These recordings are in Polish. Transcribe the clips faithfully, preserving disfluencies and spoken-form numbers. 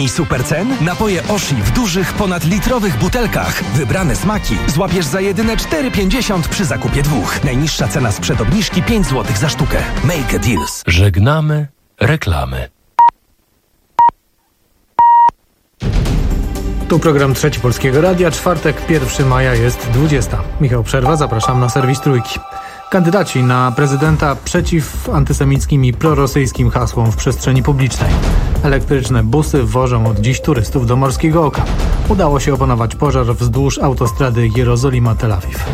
Najmniej super cen? Napoje Oshi w dużych, ponadlitrowych butelkach. Wybrane smaki złapiesz za jedyne cztery pięćdziesiąt przy zakupie dwóch. Najniższa cena sprzed obniżki pięć złotych za sztukę. Make a deals. Żegnamy reklamy. Tu program Trzeci Polskiego Radia. Czwartek, pierwszego maja jest dwudziesta. Michał Przerwa, zapraszam na serwis Trójki. Kandydaci na prezydenta przeciw antysemickim i prorosyjskim hasłom w przestrzeni publicznej. Elektryczne busy wożą od dziś turystów do Morskiego Oka. Udało się opanować pożar wzdłuż autostrady Jerozolima-Tel Awiw.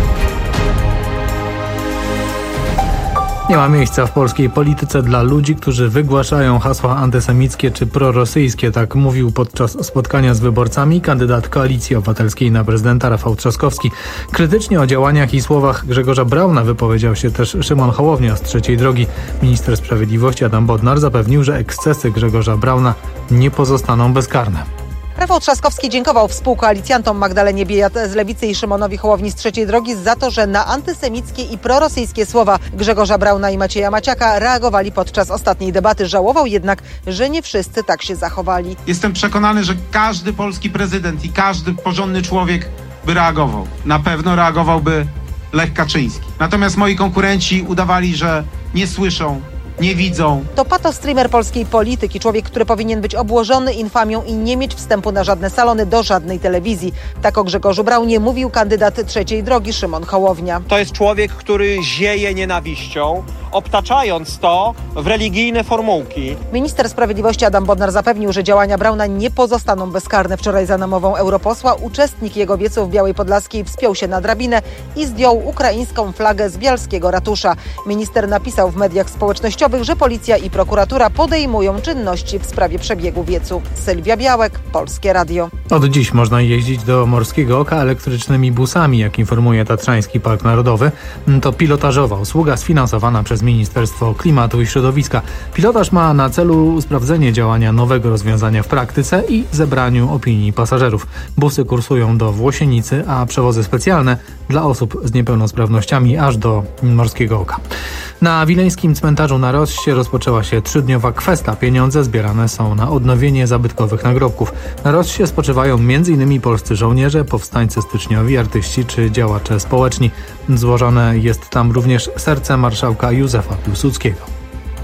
Nie ma miejsca w polskiej polityce dla ludzi, którzy wygłaszają hasła antysemickie czy prorosyjskie. Tak mówił podczas spotkania z wyborcami kandydat Koalicji Obywatelskiej na prezydenta Rafał Trzaskowski. Krytycznie o działaniach i słowach Grzegorza Brauna wypowiedział się też Szymon Hołownia z Trzeciej Drogi. Minister Sprawiedliwości Adam Bodnar zapewnił, że ekscesy Grzegorza Brauna nie pozostaną bezkarne. Rafał Trzaskowski dziękował współkoalicjantom Magdalenie Biejat z Lewicy i Szymonowi Hołowni z Trzeciej Drogi za to, że na antysemickie i prorosyjskie słowa Grzegorza Brauna i Macieja Maciaka reagowali podczas ostatniej debaty. Żałował jednak, że nie wszyscy tak się zachowali. Jestem przekonany, że każdy polski prezydent i każdy porządny człowiek by reagował. Na pewno reagowałby Lech Kaczyński. Natomiast moi konkurenci udawali, że nie słyszą, nie widzą. To patostreamer polskiej polityki, człowiek, który powinien być obłożony infamią i nie mieć wstępu na żadne salony, do żadnej telewizji. Tak o Grzegorzu Braunie mówił kandydat Trzeciej Drogi Szymon Hołownia. To jest człowiek, który zieje nienawiścią, obtaczając to w religijne formułki. Minister Sprawiedliwości Adam Bodnar zapewnił, że działania Brauna nie pozostaną bezkarne. Wczoraj za namową europosła uczestnik jego wiecu w Białej Podlaskiej wspiął się na drabinę i zdjął ukraińską flagę z bialskiego ratusza. Minister napisał w mediach społecznościowych, że policja i prokuratura podejmują czynności w sprawie przebiegu wiecu. Sylwia Białek, Polskie Radio. Od dziś można jeździć do Morskiego Oka elektrycznymi busami, jak informuje Tatrzański Park Narodowy. To pilotażowa usługa sfinansowana przez Ministerstwo Klimatu i Środowiska. Pilotaż ma na celu sprawdzenie działania nowego rozwiązania w praktyce i zebraniu opinii pasażerów. Busy kursują do Włosienicy, a przewozy specjalne dla osób z niepełnosprawnościami aż do Morskiego Oka. Na wileńskim cmentarzu na Rossie rozpoczęła się trzydniowa kwesta. Pieniądze zbierane są na odnowienie zabytkowych nagrobków. Na Rossie spoczywają między innymi polscy żołnierze, powstańcy styczniowi, artyści czy działacze społeczni. Złożone jest tam również serce marszałka Józefa Piłsudskiego.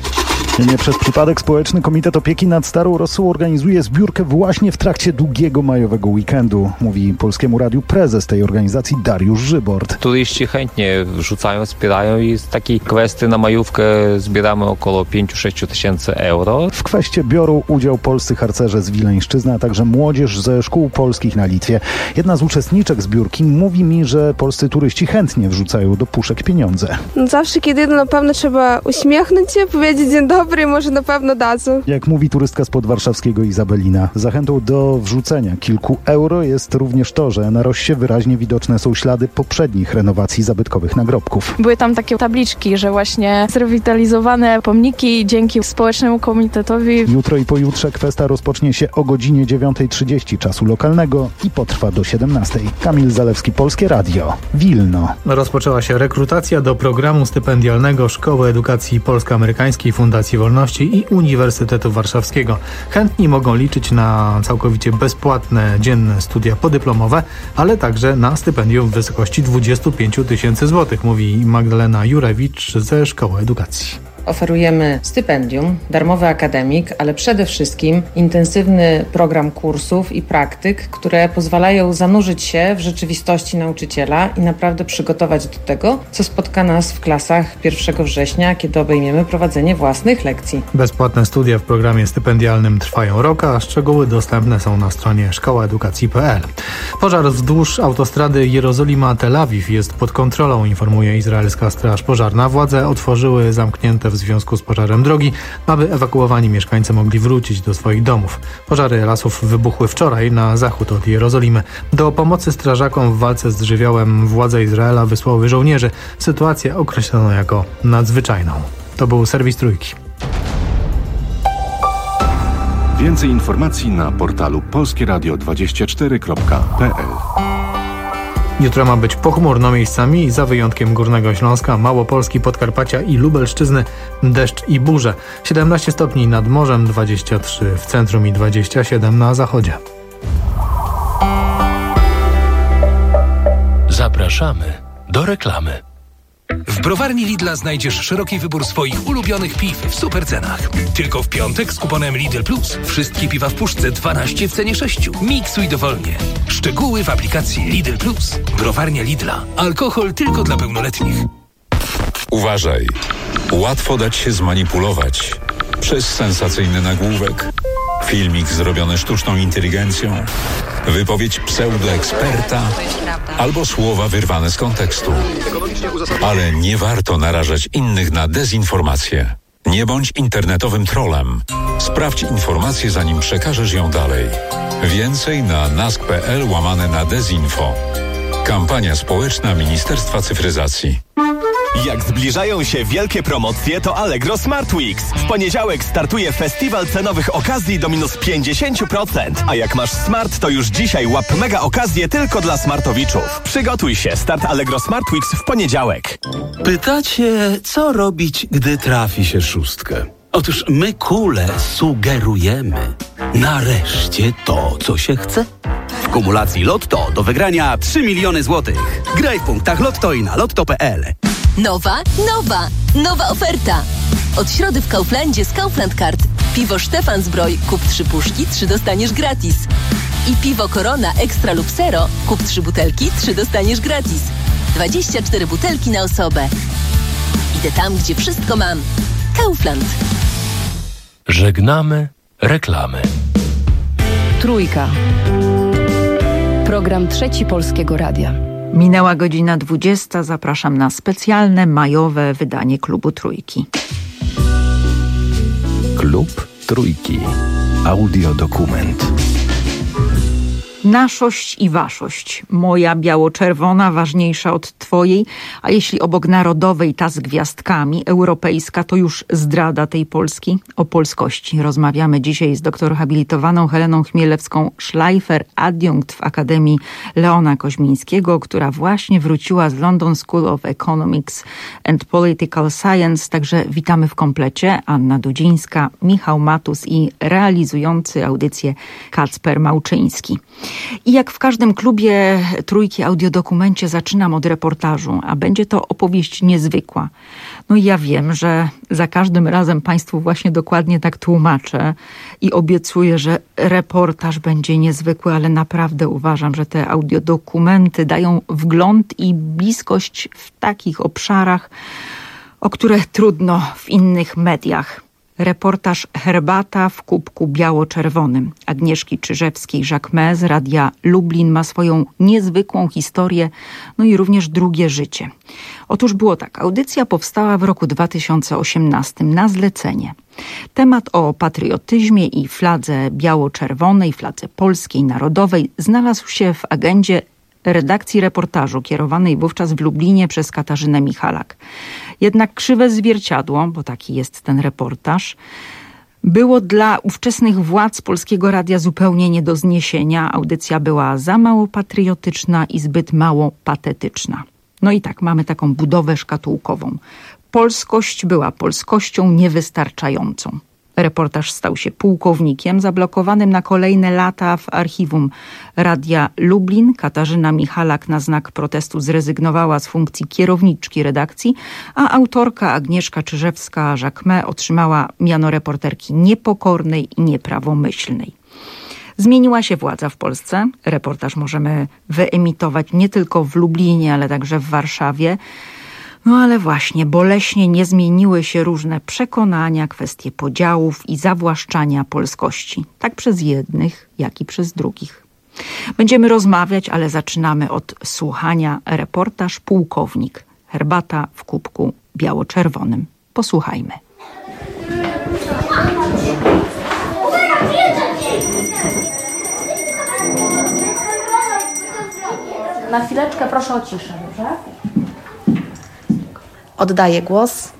Nie przez przypadek Społeczny Komitet Opieki nad Starą Rossą organizuje zbiórkę właśnie w trakcie długiego majowego weekendu, mówi Polskiemu Radiu prezes tej organizacji Dariusz Żybort. Turyści chętnie wrzucają, wspierają i z takiej kwestii na majówkę zbieramy około pięć do sześciu tysięcy euro. W kweście biorą udział polscy harcerze z Wileńszczyzny, a także młodzież ze szkół polskich na Litwie. Jedna z uczestniczek zbiórki mówi mi, że polscy turyści chętnie wrzucają do puszek pieniądze. Zawsze kiedy na pewno trzeba uśmiechnąć się, powiedzieć dzień dobry, może na pewno dadzą. Jak mówi turystka spod warszawskiego Izabelina, zachętą do wrzucenia kilku euro jest również to, że na Rossie wyraźnie widoczne są ślady poprzednich renowacji zabytkowych nagrobków. Były tam takie tabliczki, że właśnie zrewitalizowane pomniki dzięki Społecznemu Komitetowi. Jutro i pojutrze kwesta rozpocznie się o godzinie dziewiątej trzydzieści czasu lokalnego i potrwa do siedemnastej. Kamil Zalewski, Polskie Radio, Wilno. Rozpoczęła się rekrutacja do programu stypendialnego Szkoły Edukacji Polsko-Amerykańskiej Fundacji Wolności i Uniwersytetu Warszawskiego. Chętni mogą liczyć na całkowicie bezpłatne dzienne studia podyplomowe, ale także na stypendium w wysokości dwadzieścia pięć tysięcy złotych, mówi Magdalena Jurewicz ze Szkoły Edukacji. Oferujemy stypendium, darmowy akademik, ale przede wszystkim intensywny program kursów i praktyk, które pozwalają zanurzyć się w rzeczywistości nauczyciela i naprawdę przygotować do tego, co spotka nas w klasach pierwszego września, kiedy obejmiemy prowadzenie własnych lekcji. Bezpłatne studia w programie stypendialnym trwają rok, a szczegóły dostępne są na stronie szkoła edukacji kropka p l. Pożar wzdłuż autostrady Jerozolima-Tel Awiw jest pod kontrolą, informuje izraelska straż pożarna. Władze otworzyły zamknięte w związku z pożarem drogi, aby ewakuowani mieszkańcy mogli wrócić do swoich domów. Pożary lasów wybuchły wczoraj na zachód od Jerozolimy. Do pomocy strażakom w walce z żywiołem władze Izraela wysłały żołnierzy. Sytuację określono jako nadzwyczajną. To był serwis Trójki. Więcej informacji na portalu polskieradio dwadzieścia cztery kropka p l. Jutro ma być pochmurno miejscami i za wyjątkiem Górnego Śląska, Małopolski, Podkarpacia i Lubelszczyzny deszcz i burze. siedemnaście stopni nad morzem, dwadzieścia trzy w centrum i dwadzieścia siedem na zachodzie. Zapraszamy do reklamy. W browarni Lidla znajdziesz szeroki wybór swoich ulubionych piw w super cenach. Tylko w piątek z kuponem Lidl Plus. Wszystkie piwa w puszce dwanaście w cenie sześciu. Miksuj dowolnie. Szczegóły w aplikacji Lidl Plus. Browarnia Lidla. Alkohol tylko dla pełnoletnich. Uważaj. Łatwo dać się zmanipulować przez sensacyjny nagłówek, filmik zrobiony sztuczną inteligencją, wypowiedź pseudoeksperta albo słowa wyrwane z kontekstu. Ale nie warto narażać innych na dezinformację. Nie bądź internetowym trollem. Sprawdź informację, zanim przekażesz ją dalej. Więcej na nask.pl łamane na dezinfo. Kampania społeczna Ministerstwa Cyfryzacji. Jak zbliżają się wielkie promocje, to Allegro Smart Weeks. W poniedziałek startuje festiwal cenowych okazji do minus pięćdziesiąt procent. A jak masz smart, to już dzisiaj łap mega okazję tylko dla smartowiczów. Przygotuj się, start Allegro Smart Weeks w poniedziałek. Pytacie, co robić, gdy trafi się szóstkę? Otóż my kule sugerujemy. Nareszcie to, co się chce. W kumulacji Lotto do wygrania trzy miliony złotych. Graj w punktach Lotto i na lotto kropka p l. Nowa, nowa, nowa oferta. Od środy w Kauflandzie z Kaufland Card. Piwo Stefan Zbroj, kup trzy puszki, trzy dostaniesz gratis. I piwo Corona Extra lub Zero, kup trzy butelki, trzy dostaniesz gratis. dwadzieścia cztery butelki na osobę. Idę tam, gdzie wszystko mam. Kaufland. Żegnamy reklamy. Trójka. Program Trzeci Polskiego Radia. Minęła godzina dwudziesta. Zapraszam na specjalne majowe wydanie Klubu Trójki. Klub Trójki. Audiodokument. Naszość i waszość. Moja biało-czerwona ważniejsza od twojej, a jeśli obok narodowej ta z gwiazdkami, europejska to już zdrada tej Polski. O polskości rozmawiamy dzisiaj z doktor habilitowaną Heleną Chmielewską-Schleifer, adiunkt w Akademii Leona Koźmińskiego, która właśnie wróciła z London School of Economics and Political Science. Także witamy w komplecie. Anna Dudzińska, Michał Matus i realizujący audycję Kacper Małczyński. I jak w każdym klubie Trójki audiodokumencie zaczynam od reportażu, a będzie to opowieść niezwykła. No i ja wiem, że za każdym razem Państwu właśnie dokładnie tak tłumaczę i obiecuję, że reportaż będzie niezwykły, ale naprawdę uważam, że te audiodokumenty dają wgląd i bliskość w takich obszarach, o które trudno w innych mediach. Reportaż Herbata w kubku biało-czerwonym Agnieszki Czyżewskiej-Jacquemin z Radia Lublin ma swoją niezwykłą historię, no i również drugie życie. Otóż było tak, audycja powstała w roku dwa tysiące osiemnastym na zlecenie. Temat o patriotyzmie i fladze biało-czerwonej, fladze polskiej, narodowej znalazł się w agendzie redakcji reportażu kierowanej wówczas w Lublinie przez Katarzynę Michalak. Jednak krzywe zwierciadło, bo taki jest ten reportaż, było dla ówczesnych władz Polskiego Radia zupełnie nie do zniesienia. Audycja była za mało patriotyczna i zbyt mało patetyczna. No i tak, mamy taką budowę szkatułkową. Polskość była polskością niewystarczającą. Reportaż stał się pułkownikiem zablokowanym na kolejne lata w archiwum Radia Lublin. Katarzyna Michalak na znak protestu zrezygnowała z funkcji kierowniczki redakcji, a autorka Agnieszka Czyżewska-Jacquemin otrzymała miano reporterki niepokornej i nieprawomyślnej. Zmieniła się władza w Polsce. Reportaż możemy wyemitować nie tylko w Lublinie, ale także w Warszawie. No ale właśnie, boleśnie nie zmieniły się różne przekonania, kwestie podziałów i zawłaszczania polskości. Tak przez jednych, jak i przez drugich. Będziemy rozmawiać, ale zaczynamy od słuchania. Reportaż Pułkownik. Herbata w kubku biało-czerwonym. Posłuchajmy. Na chwileczkę proszę o ciszę, dobrze? Oddaję głos.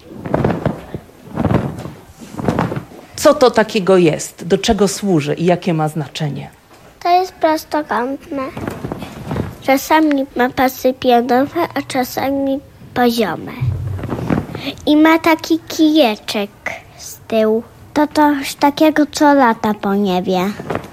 Co to takiego jest? Do czego służy i jakie ma znaczenie? To jest prostokątne. Czasami ma pasy pionowe, a czasami poziome. I ma taki kijeczek z tyłu. To coś takiego, co lata po niebie.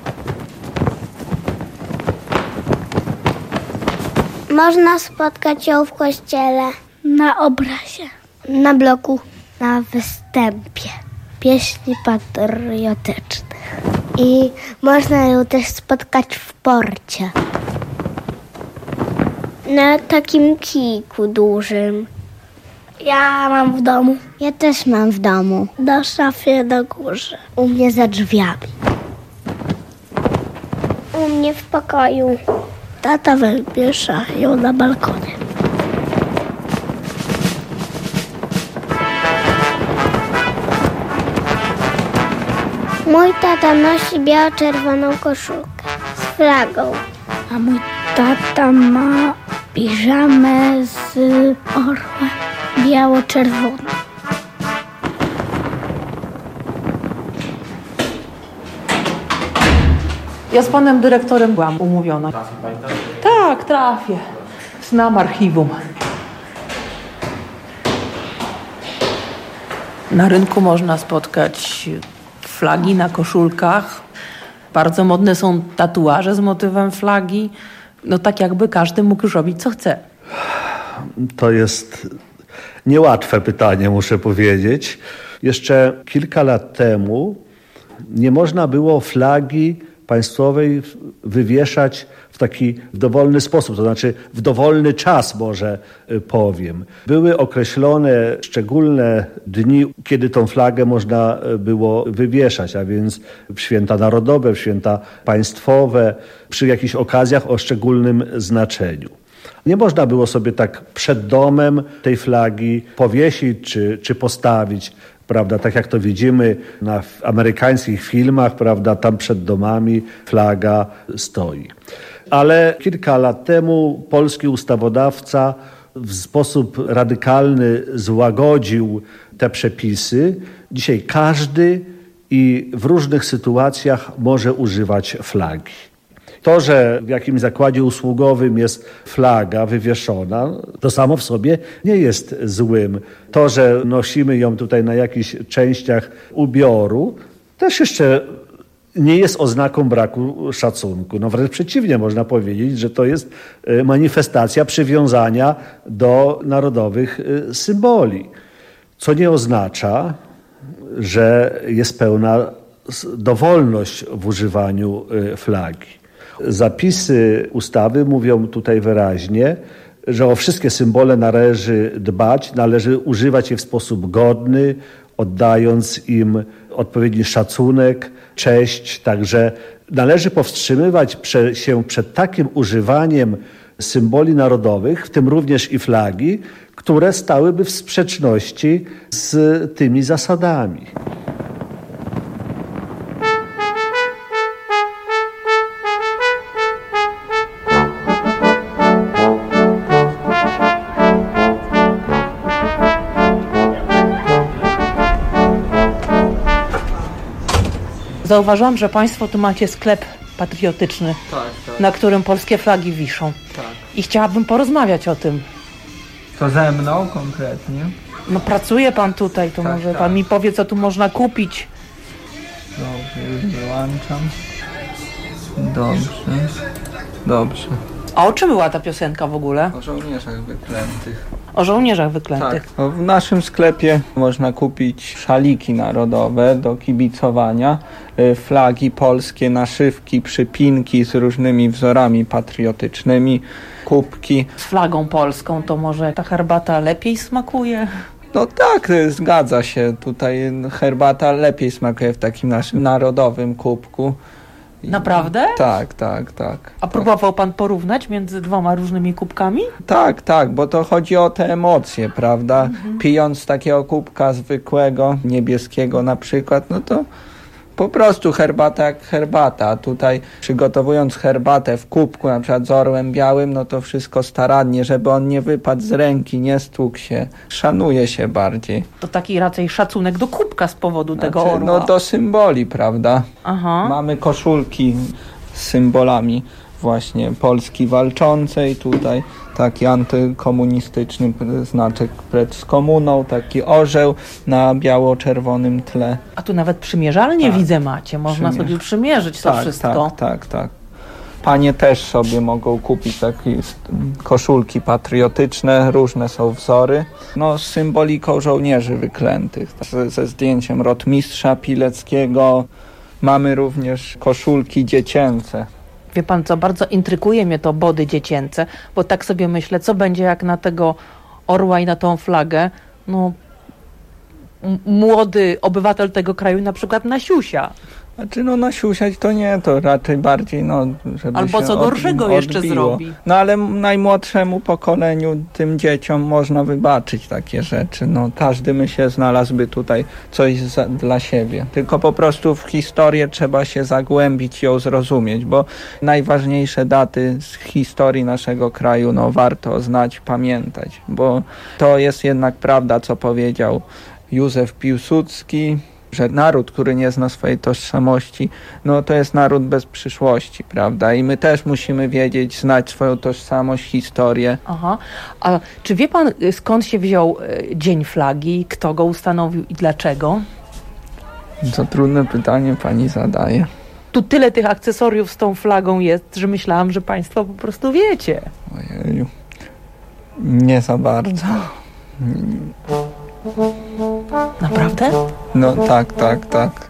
Można spotkać ją w kościele, na obrazie, na bloku, na występie pieśni patriotycznych. I można ją też spotkać w porcie. Na takim kijku dużym. Ja mam w domu. Ja też mam w domu. Na szafie na górze. U mnie za drzwiami. U mnie w pokoju. Tata wywiesza ją na balkonie. Mój tata nosi biało-czerwoną koszulkę z flagą. A mój tata ma piżamę z orłem biało-czerwoną. Ja z panem dyrektorem byłam umówiona. Trafi pani tam? Tak, trafię. Znam archiwum. Na rynku można spotkać flagi na koszulkach. Bardzo modne są tatuaże z motywem flagi. No tak jakby każdy mógł już robić co chce. To jest niełatwe pytanie, muszę powiedzieć. Jeszcze kilka lat temu nie można było flagi państwowej wywieszać w taki dowolny sposób, to znaczy w dowolny czas, może powiem. Były określone szczególne dni, kiedy tą flagę można było wywieszać, a więc w święta narodowe, w święta państwowe, przy jakichś okazjach o szczególnym znaczeniu. Nie można było sobie tak przed domem tej flagi powiesić czy, czy postawić, prawda, tak jak to widzimy na amerykańskich filmach, prawda, tam przed domami flaga stoi. Ale kilka lat temu polski ustawodawca w sposób radykalny złagodził te przepisy. Dzisiaj każdy i w różnych sytuacjach może używać flagi. To, że w jakimś zakładzie usługowym jest flaga wywieszona, to samo w sobie nie jest złym. To, że nosimy ją tutaj na jakichś częściach ubioru, też jeszcze nie jest oznaką braku szacunku. No wręcz przeciwnie, można powiedzieć, że to jest manifestacja przywiązania do narodowych symboli. Co nie oznacza, że jest pełna dowolność w używaniu flagi. Zapisy ustawy mówią tutaj wyraźnie, że o wszystkie symbole należy dbać, należy używać je w sposób godny, oddając im odpowiedni szacunek, cześć. Także należy powstrzymywać się przed takim używaniem symboli narodowych, w tym również i flagi, które stałyby w sprzeczności z tymi zasadami. Zauważyłam, że państwo tu macie sklep patriotyczny, tak, tak. na którym polskie flagi wiszą. Tak. I chciałabym porozmawiać o tym. To ze mną konkretnie? No pracuje pan tutaj, to tak, może tak. pan mi powie, co tu można kupić. Dobrze, już wyłączam. Dobrze. Dobrze. A o czym była ta piosenka w ogóle? O żołnierzach wyklętych. O żołnierzach wyklętych. Tak. W naszym sklepie można kupić szaliki narodowe do kibicowania, flagi polskie, naszywki, przypinki z różnymi wzorami patriotycznymi, kubki. Z flagą polską to może ta herbata lepiej smakuje? No tak, zgadza się. Tutaj herbata lepiej smakuje w takim naszym narodowym kubku. Naprawdę? Tak, tak, tak. A próbował pan porównać między dwoma różnymi kubkami? Tak, tak, bo to chodzi o te emocje, prawda? Mhm. Pijąc takiego kubka zwykłego, niebieskiego na przykład, no to po prostu herbata jak herbata. A tutaj przygotowując herbatę w kubku, na przykład z orłem białym, no to wszystko starannie, żeby on nie wypadł z ręki, nie stłukł się. Szanuje się bardziej. To taki raczej szacunek do kubka z powodu znaczy, tego orła. No do symboli, prawda? Aha. Mamy koszulki z symbolami właśnie Polski Walczącej, tutaj taki antykomunistyczny znaczek precz z komuną, taki orzeł na biało-czerwonym tle. A tu nawet przymierzalnie tak. widzę macie, można Przymierz. sobie przymierzyć to tak, wszystko. Tak, tak, tak. Panie też sobie mogą kupić takie koszulki patriotyczne, różne są wzory, no z symboliką żołnierzy wyklętych, ze, ze zdjęciem rotmistrza Pileckiego. Mamy również koszulki dziecięce. Wie pan co, bardzo intryguje mnie to body dziecięce, bo tak sobie myślę, co będzie jak na tego orła i na tą flagę, no m- młody obywatel tego kraju na przykład nasiusia. Znaczy no nasiusiać to nie, to raczej bardziej no, żeby Albo się co gorszego od, jeszcze odbiło. zrobi. No ale najmłodszemu pokoleniu, tym dzieciom można wybaczyć takie rzeczy. No każdy by się znalazłby tutaj coś za, dla siebie. Tylko po prostu w historię trzeba się zagłębić i ją zrozumieć, bo najważniejsze daty z historii naszego kraju no warto znać, pamiętać, bo to jest jednak prawda, co powiedział Józef Piłsudski, że naród, który nie zna swojej tożsamości, no to jest naród bez przyszłości, prawda? I my też musimy wiedzieć, znać swoją tożsamość, historię. Aha. A czy wie pan, skąd się wziął Dzień Flagi, kto go ustanowił i dlaczego? Co trudne pytanie pani zadaje. Tu tyle tych akcesoriów z tą flagą jest, że myślałam, że państwo po prostu wiecie. Ojeju. Nie za bardzo. Naprawdę? No tak, tak, tak.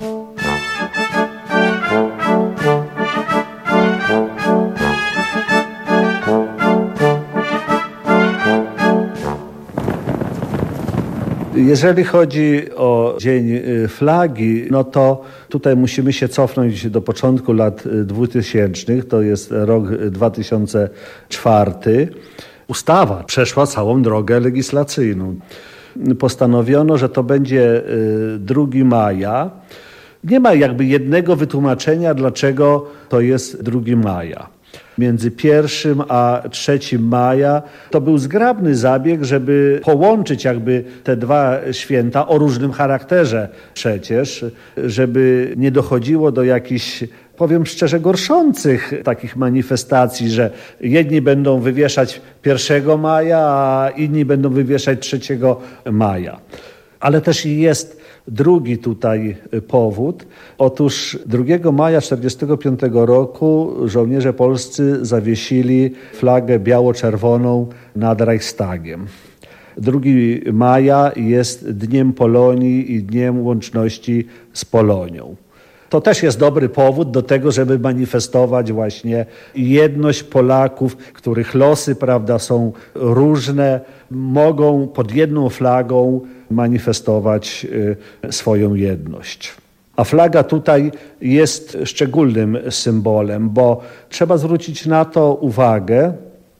Jeżeli chodzi o Dzień Flagi, no to tutaj musimy się cofnąć do początku lat dwutysięcznych, to jest rok dwa tysiące czwarty. Ustawa przeszła całą drogę legislacyjną. Postanowiono, że to będzie drugiego maja. Nie ma jakby jednego wytłumaczenia, dlaczego to jest drugiego maja. Między pierwszym a trzecim maja to był zgrabny zabieg, żeby połączyć jakby te dwa święta o różnym charakterze przecież, żeby nie dochodziło do jakichś, powiem szczerze, gorszących takich manifestacji, że jedni będą wywieszać pierwszego maja, a inni będą wywieszać trzeciego maja. Ale też jest drugi tutaj powód. Otóż drugiego maja tysiąc dziewięćset czterdziestego piątego roku żołnierze polscy zawiesili flagę biało-czerwoną nad Reichstagiem. drugiego maja jest Dniem Polonii i Dniem Łączności z Polonią. To też jest dobry powód do tego, żeby manifestować właśnie jedność Polaków, których losy, prawda, są różne, mogą pod jedną flagą manifestować swoją jedność. A flaga tutaj jest szczególnym symbolem, bo trzeba zwrócić na to uwagę,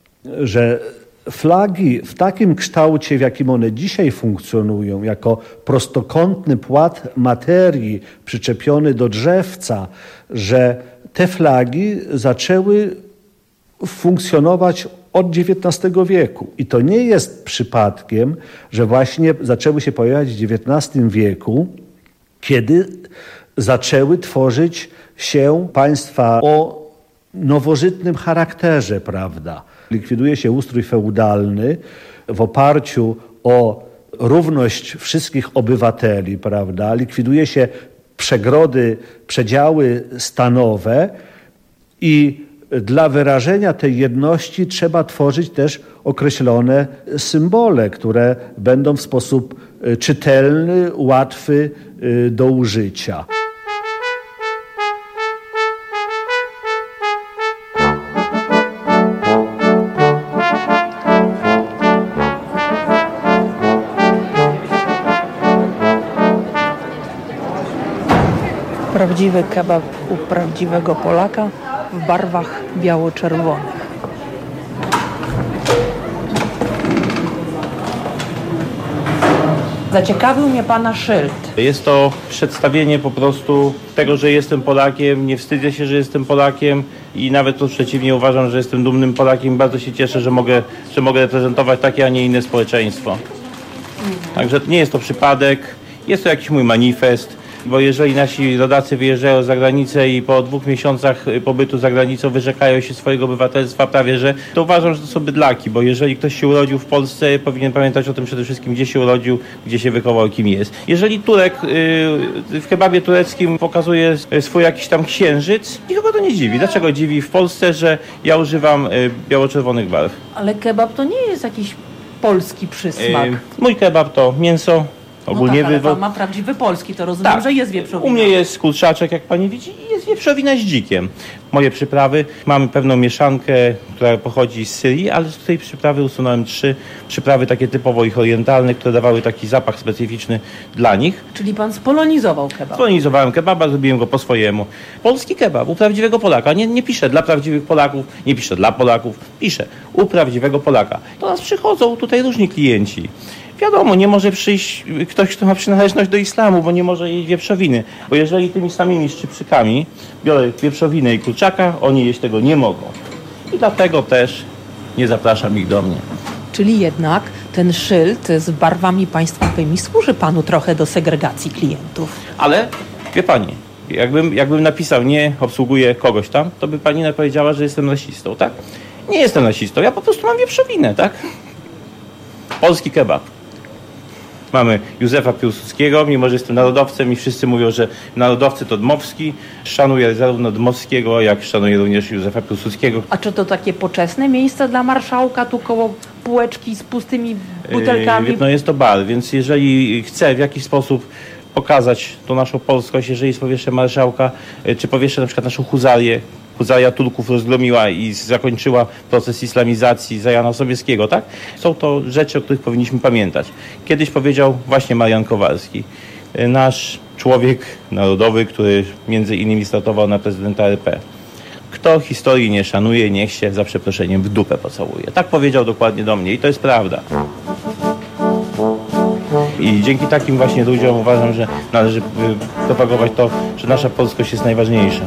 że flagi w takim kształcie, w jakim one dzisiaj funkcjonują, jako prostokątny płat materii przyczepiony do drzewca, że te flagi zaczęły funkcjonować od dziewiętnastego wieku. I to nie jest przypadkiem, że właśnie zaczęły się pojawiać w dziewiętnastym wieku, kiedy zaczęły tworzyć się państwa o nowożytnym charakterze, prawda? Likwiduje się ustrój feudalny w oparciu o równość wszystkich obywateli, prawda? Likwiduje się przegrody, przedziały stanowe i dla wyrażenia tej jedności trzeba tworzyć też określone symbole, które będą w sposób czytelny, łatwy do użycia. Prawdziwy kebab u prawdziwego Polaka w barwach biało-czerwonych. Zaciekawił mnie pana szyld. Jest to przedstawienie po prostu tego, że jestem Polakiem, nie wstydzę się, że jestem Polakiem i nawet to przeciwnie, uważam, że jestem dumnym Polakiem. Bardzo się cieszę, że mogę, że mogę reprezentować takie, a nie inne społeczeństwo. Także nie jest to przypadek, jest to jakiś mój manifest. bo jeżeli nasi rodacy wyjeżdżają za granicę i po dwóch miesiącach pobytu za granicą wyrzekają się swojego obywatelstwa prawie, że to uważam, że to są bydlaki, bo jeżeli ktoś się urodził w Polsce, powinien pamiętać o tym przede wszystkim, gdzie się urodził, gdzie się wychował, kim jest. Jeżeli Turek yy, w kebabie tureckim pokazuje swój jakiś tam księżyc, nikogo to nie dziwi. Dlaczego dziwi w Polsce, że ja używam yy, biało-czerwonych barw? Ale kebab to nie jest jakiś polski przysmak. Yy, mój kebab to mięso. Ogólnie no tak, ale wywo- pan ma prawdziwy polski, to rozumiem, tak. że jest wieprzowina. U mnie jest kurczaczek, jak pani widzi, i jest wieprzowina z dzikiem. Moje przyprawy, mamy pewną mieszankę, która pochodzi z Syrii, ale z tej przyprawy usunąłem trzy przyprawy takie typowo ich orientalne, które dawały taki zapach specyficzny dla nich. Czyli pan spolonizował kebab. Spolonizowałem kebaba, zrobiłem go po swojemu. Polski kebab u prawdziwego Polaka. Nie, nie piszę dla prawdziwych Polaków, nie piszę dla Polaków, piszę u prawdziwego Polaka. Do nas przychodzą tutaj różni klienci. Wiadomo, nie może przyjść ktoś, kto ma przynależność do islamu, bo nie może jeść wieprzowiny. Bo jeżeli tymi samymi szczypczykami biorę wieprzowinę i kurczaka, oni jeść tego nie mogą. I dlatego też nie zapraszam ich do mnie. Czyli jednak ten szyld z barwami państwowymi służy panu trochę do segregacji klientów. Ale wie pani, jakbym, jakbym napisał nie obsługuję kogoś tam, to by pani powiedziała, że jestem rasistą, tak? Nie jestem rasistą, ja po prostu mam wieprzowinę, tak? Polski kebab. Mamy Józefa Piłsudskiego, mimo że jestem narodowcem i wszyscy mówią, że narodowcy to Dmowski. Szanuję zarówno Dmowskiego, jak szanuję również Józefa Piłsudskiego. A czy to takie poczesne miejsce dla marszałka, tu koło półeczki z pustymi butelkami? Yy, no jest to bar, więc jeżeli chcę w jakiś sposób pokazać tą naszą polskość, jeżeli jest powieszę marszałka, czy powieszę na przykład naszą huzarię, Huzaria Turków rozgromiła i zakończyła proces islamizacji za Jana Sobieskiego, tak? Są to rzeczy, o których powinniśmy pamiętać. Kiedyś powiedział właśnie Marian Kowalski, nasz człowiek narodowy, który między innymi startował na prezydenta R P. Kto historii nie szanuje, niech się za przeproszeniem w dupę pocałuje. Tak powiedział dokładnie do mnie i to jest prawda. I dzięki takim właśnie ludziom uważam, że należy propagować to, że nasza polskość jest najważniejsza.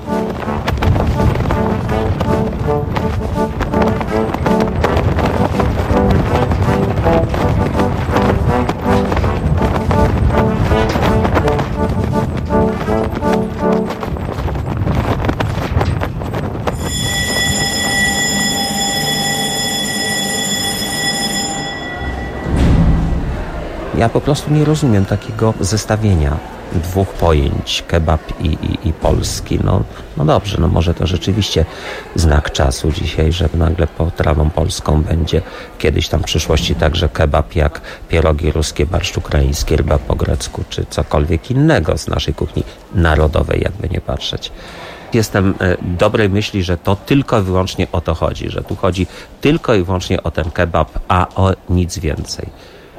Ja po prostu nie rozumiem takiego zestawienia dwóch pojęć, kebab i, i, i polski. No, no dobrze, no może to rzeczywiście znak czasu dzisiaj, że nagle potrawą polską będzie kiedyś tam w przyszłości także kebab jak pierogi ruskie, barszcz ukraiński, ryba po grecku, czy cokolwiek innego z naszej kuchni narodowej, jakby nie patrzeć. Jestem dobrej myśli, że to tylko i wyłącznie o to chodzi, że tu chodzi tylko i wyłącznie o ten kebab, a o nic więcej.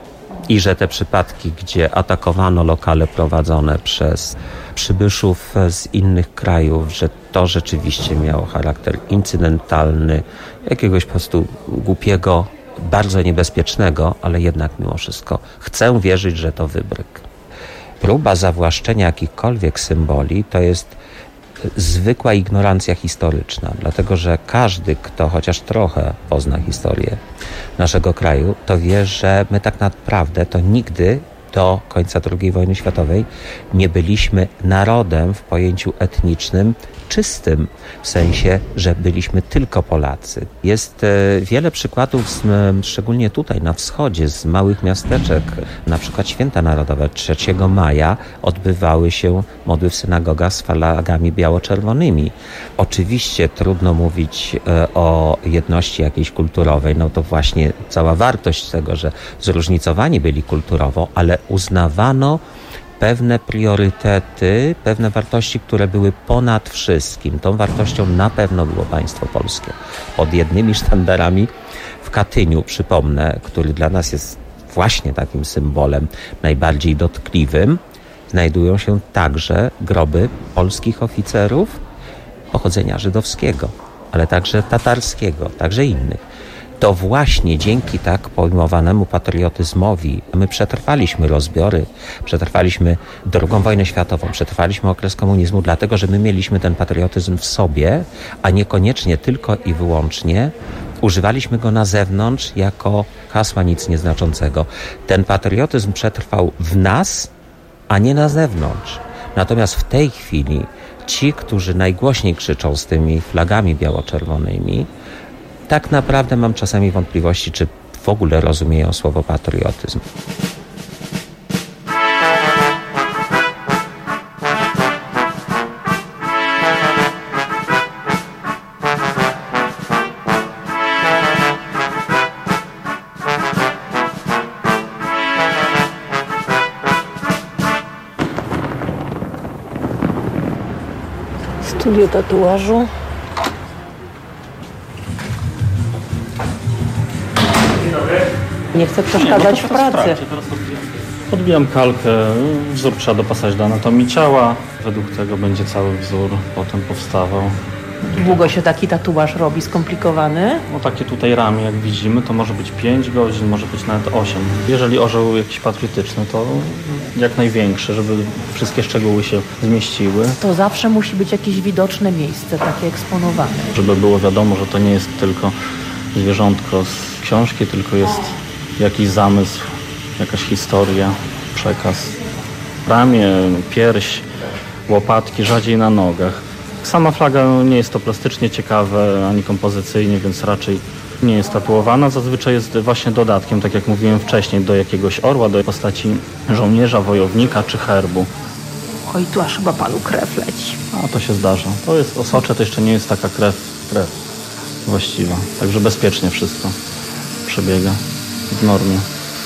I że te przypadki, gdzie atakowano lokale prowadzone przez przybyszów z innych krajów, że to rzeczywiście miało charakter incydentalny, jakiegoś po prostu głupiego, bardzo niebezpiecznego, ale jednak mimo wszystko chcę wierzyć, że to wybryk. Próba zawłaszczenia jakichkolwiek symboli to jest zwykła ignorancja historyczna, dlatego że każdy, kto chociaż trochę pozna historię naszego kraju, to wie, że my tak naprawdę to nigdy do końca drugiej wojny światowej nie byliśmy narodem w pojęciu etnicznym czystym, w sensie, że byliśmy tylko Polacy. Jest e, wiele przykładów, z, m, szczególnie tutaj na wschodzie, z małych miasteczek, na przykład święta narodowe trzeciego maja odbywały się modły w synagogach z flagami biało-czerwonymi. Oczywiście trudno mówić e, o jedności jakiejś kulturowej, no to właśnie cała wartość tego, że zróżnicowani byli kulturowo, ale uznawano pewne priorytety, pewne wartości, które były ponad wszystkim. Tą wartością na pewno było państwo polskie. Pod jednymi sztandarami w Katyniu, przypomnę, który dla nas jest właśnie takim symbolem najbardziej dotkliwym, znajdują się także groby polskich oficerów pochodzenia żydowskiego, ale także tatarskiego, także innych. To właśnie dzięki tak pojmowanemu patriotyzmowi my przetrwaliśmy rozbiory, przetrwaliśmy drugą wojnę światową, przetrwaliśmy okres komunizmu, dlatego że my mieliśmy ten patriotyzm w sobie, a niekoniecznie tylko i wyłącznie używaliśmy go na zewnątrz jako hasła nic nieznaczącego. Ten patriotyzm przetrwał w nas, a nie na zewnątrz. Natomiast w tej chwili ci, którzy najgłośniej krzyczą z tymi flagami biało-czerwonymi, tak naprawdę mam czasami wątpliwości, czy w ogóle rozumieją słowo patriotyzm. Studio tatuażu. Nie chcę przeszkadzać w pracy. Podbijam kalkę, wzór trzeba dopasać do anatomii ciała. Według tego będzie cały wzór potem powstawał. Długo się taki tatuaż robi, skomplikowany? No takie tutaj ramię, jak widzimy, to może być pięć godzin, może być nawet osiem. Jeżeli orzeł jakiś patriotyczny, to jak największy, żeby wszystkie szczegóły się zmieściły. To zawsze musi być jakieś widoczne miejsce, takie eksponowane. Żeby było wiadomo, że to nie jest tylko zwierzątko z książki, tylko jest jakiś zamysł, jakaś historia, przekaz. Ramię, pierś, łopatki, rzadziej na nogach. Sama flaga nie jest to plastycznie ciekawe, ani kompozycyjnie, więc raczej nie jest tatuowana. Zazwyczaj jest właśnie dodatkiem, tak jak mówiłem wcześniej, do jakiegoś orła, do postaci żołnierza, wojownika czy herbu. Oj, tu aż chyba panu krew leci. A to się zdarza. To jest osocze, to jeszcze nie jest taka krew, krew właściwa. Także bezpiecznie wszystko przebiega w normie.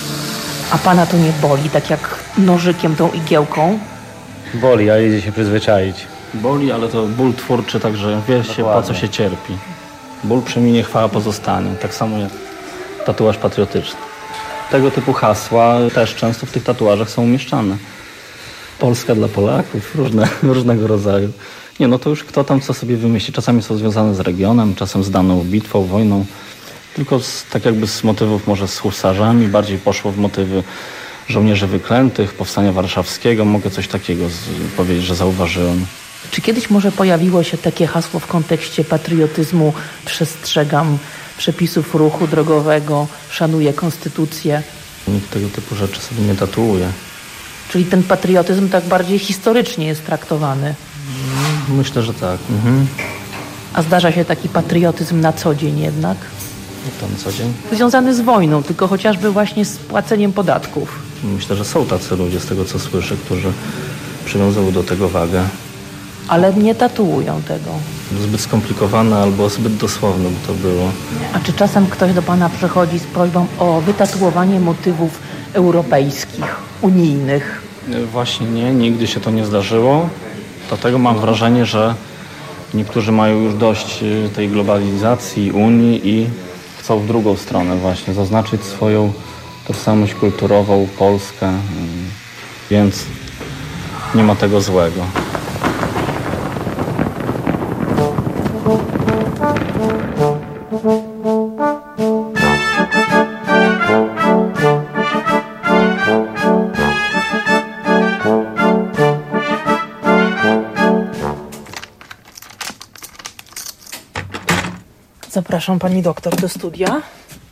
A pana to nie boli, tak jak nożykiem, tą igiełką? Boli, a idzie się przyzwyczaić. Boli, ale to ból twórczy, także wie się, po co się cierpi. Ból przeminie, chwała pozostanie. Tak samo jak tatuaż patriotyczny. Tego typu hasła też często w tych tatuażach są umieszczane. Polska dla Polaków, różne, różnego rodzaju. Nie, no to już kto tam co sobie wymyśli. Czasami są związane z regionem, czasem z daną bitwą, wojną. Tylko z, tak jakby z motywów może z husarzami, bardziej poszło w motywy żołnierzy wyklętych, powstania warszawskiego. Mogę coś takiego z, powiedzieć, że zauważyłem. Czy kiedyś może pojawiło się takie hasło w kontekście patriotyzmu: przestrzegam przepisów ruchu drogowego, szanuję konstytucję? Nikt tego typu rzeczy sobie nie tatuuje. Czyli ten patriotyzm tak bardziej historycznie jest traktowany? Myślę, że tak. Mhm. A zdarza się taki patriotyzm na co dzień jednak? Jak to na co dzień? Związany z wojną, tylko chociażby właśnie z płaceniem podatków. Myślę, że są tacy ludzie, z tego co słyszę, którzy przywiązują do tego wagę. Ale nie tatuują tego. Zbyt skomplikowane albo zbyt dosłowne by to było. A czy czasem ktoś do pana przychodzi z prośbą o wytatuowanie motywów europejskich, unijnych? Właśnie nie, nigdy się to nie zdarzyło. Dlatego mam wrażenie, że niektórzy mają już dość tej globalizacji, Unii i chcą w drugą stronę właśnie zaznaczyć swoją tożsamość kulturową, Polskę, więc nie ma tego złego. Zapraszam pani doktor do studia.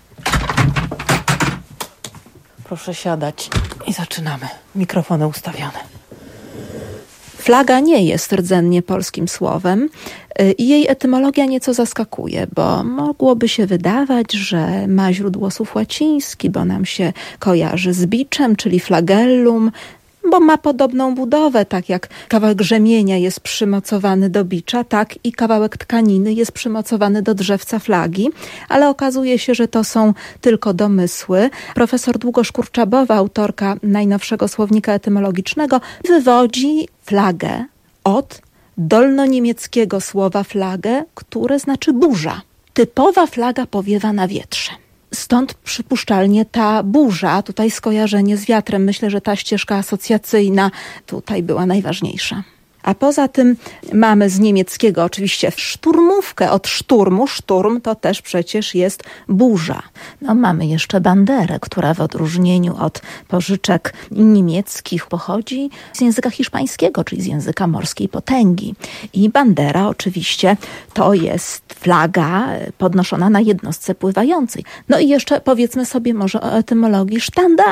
Proszę siadać i zaczynamy. Mikrofony ustawione. Flaga nie jest rdzennie polskim słowem i jej etymologia nieco zaskakuje, bo mogłoby się wydawać, że ma źródło słów łaciński, bo nam się kojarzy z biczem, czyli flagellum, bo ma podobną budowę, tak jak kawałek rzemienia jest przymocowany do bicza, tak i kawałek tkaniny jest przymocowany do drzewca flagi, ale okazuje się, że to są tylko domysły. Profesor Długosz-Kurczabowa, autorka najnowszego słownika etymologicznego, wywodzi flagę od dolnoniemieckiego słowa flagę, które znaczy burza. Typowa flaga powiewa na wietrze. Stąd przypuszczalnie ta burza, tutaj skojarzenie z wiatrem. Myślę, że ta ścieżka asocjacyjna tutaj była najważniejsza. A poza tym mamy z niemieckiego oczywiście szturmówkę od szturmu. Szturm to też przecież jest burza. No mamy jeszcze banderę, która w odróżnieniu od pożyczek niemieckich pochodzi z języka hiszpańskiego, czyli z języka morskiej potęgi. I bandera oczywiście to jest flaga podnoszona na jednostce pływającej. No i jeszcze powiedzmy sobie może o etymologii sztandaru.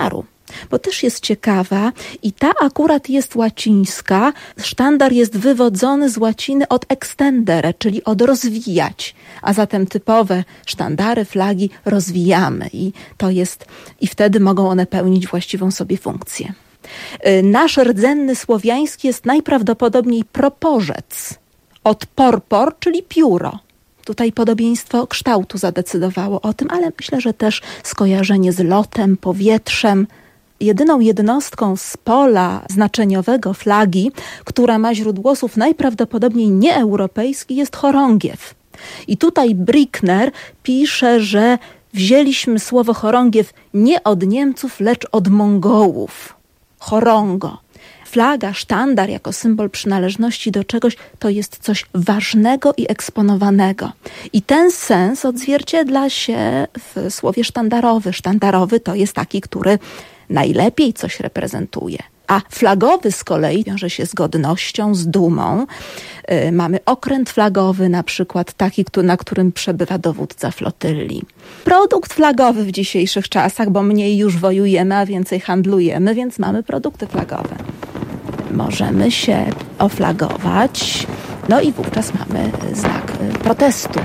bo też jest ciekawa i ta akurat jest łacińska. Sztandar jest wywodzony z łaciny od extendere, czyli od rozwijać, a zatem typowe sztandary, flagi rozwijamy i to jest, i wtedy mogą one pełnić właściwą sobie funkcję. Nasz rdzenny słowiański jest najprawdopodobniej proporzec od porpor, czyli pióro. Tutaj podobieństwo kształtu zadecydowało o tym, ale myślę, że też skojarzenie z lotem, powietrzem. Jedyną jednostką z pola znaczeniowego flagi, która ma źródło słów najprawdopodobniej nieeuropejski, jest chorągiew. I tutaj Brickner pisze, że wzięliśmy słowo chorągiew nie od Niemców, lecz od Mongołów. Chorągo. Flaga, sztandar jako symbol przynależności do czegoś to jest coś ważnego i eksponowanego. I ten sens odzwierciedla się w słowie sztandarowy. Sztandarowy to jest taki, który najlepiej coś reprezentuje. A flagowy z kolei wiąże się z godnością, z dumą. Yy, mamy okręt flagowy, na przykład taki, który, na którym przebywa dowódca flotyli. Produkt flagowy w dzisiejszych czasach, bo mniej już wojujemy, a więcej handlujemy, więc mamy produkty flagowe. Możemy się oflagować, no i wówczas mamy znak protestu.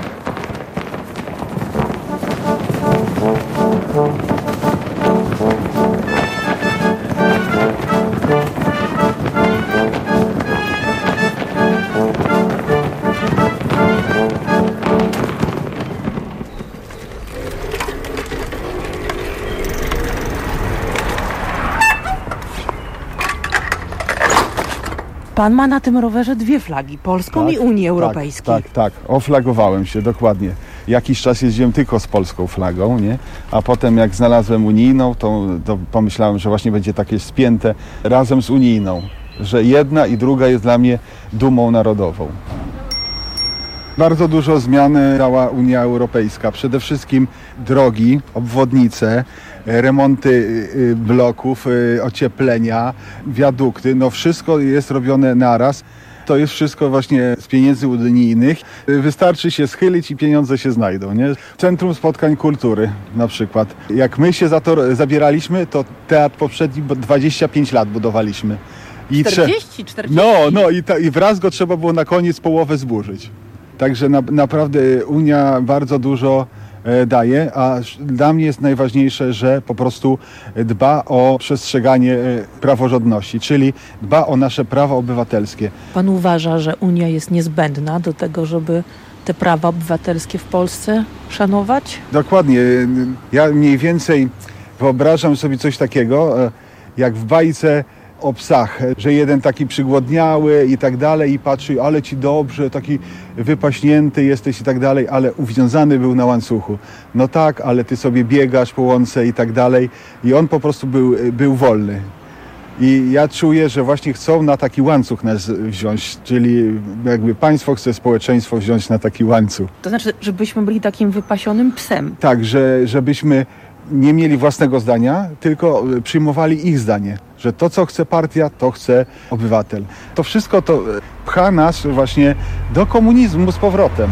Pan ma na tym rowerze dwie flagi, polską tak, i Unii Europejskiej. Tak, tak, tak. Oflagowałem się, dokładnie. Jakiś czas jeździłem tylko z polską flagą, nie? A potem jak znalazłem unijną, to, to pomyślałem, że właśnie będzie takie spięte razem z unijną. Że jedna i druga jest dla mnie dumą narodową. Bardzo dużo zmian dała Unia Europejska. Przede wszystkim drogi, obwodnice, remonty bloków, ocieplenia, wiadukty. No wszystko jest robione naraz. To jest wszystko właśnie z pieniędzy unijnych. Wystarczy się schylić i pieniądze się znajdą, nie? Centrum Spotkań Kultury na przykład. Jak my się za to zabieraliśmy, to teatr poprzedni dwadzieścia pięć lat budowaliśmy. I czterdzieści, czterdzieści. No, no i, ta, i wraz go trzeba było na koniec połowę zburzyć. Także na, naprawdę Unia bardzo dużo e, daje, a dla mnie jest najważniejsze, że po prostu dba o przestrzeganie e, praworządności, czyli dba o nasze prawa obywatelskie. Pan uważa, że Unia jest niezbędna do tego, żeby te prawa obywatelskie w Polsce szanować? Dokładnie. Ja mniej więcej wyobrażam sobie coś takiego, e, jak w bajce o psach, że jeden taki przygłodniały i tak dalej i patrzy, ale ci dobrze, taki wypaśnięty jesteś i tak dalej, ale uwiązany był na łańcuchu. No tak, ale ty sobie biegasz po łące i tak dalej i on po prostu był, był wolny. I ja czuję, że właśnie chcą na taki łańcuch nas wziąć, czyli jakby państwo chce społeczeństwo wziąć na taki łańcuch. To znaczy, żebyśmy byli takim wypasionym psem. Tak, że, żebyśmy nie mieli własnego zdania, tylko przyjmowali ich zdanie, że to, co chce partia, to chce obywatel. To wszystko to pcha nas właśnie do komunizmu z powrotem.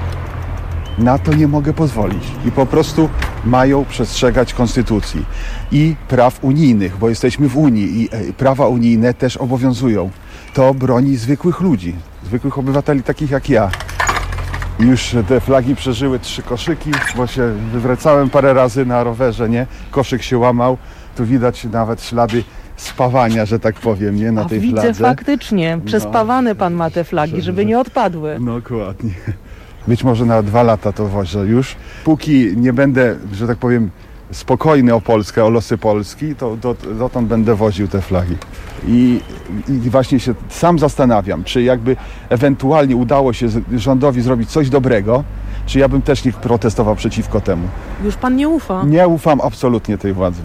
Na to nie mogę pozwolić. I po prostu mają przestrzegać konstytucji i praw unijnych, bo jesteśmy w Unii i prawa unijne też obowiązują. To broni zwykłych ludzi, zwykłych obywateli takich jak ja. Już te flagi przeżyły trzy koszyki, bo się wywracałem parę razy na rowerze, nie? Koszyk się łamał, tu widać nawet ślady spawania, że tak powiem, nie? Na A tej widzę fladze. Faktycznie, przespawane pan ma te flagi, żeby nie odpadły. No dokładnie. Być może na dwa lata to wożę już. Póki nie będę, że tak powiem, spokojny o Polskę, o losy Polski, to dot, dotąd będę woził te flagi. I, I właśnie się sam zastanawiam, czy jakby ewentualnie udało się rządowi zrobić coś dobrego, czy ja bym też nie protestował przeciwko temu. Już pan nie ufa? Nie ufam absolutnie tej władzy.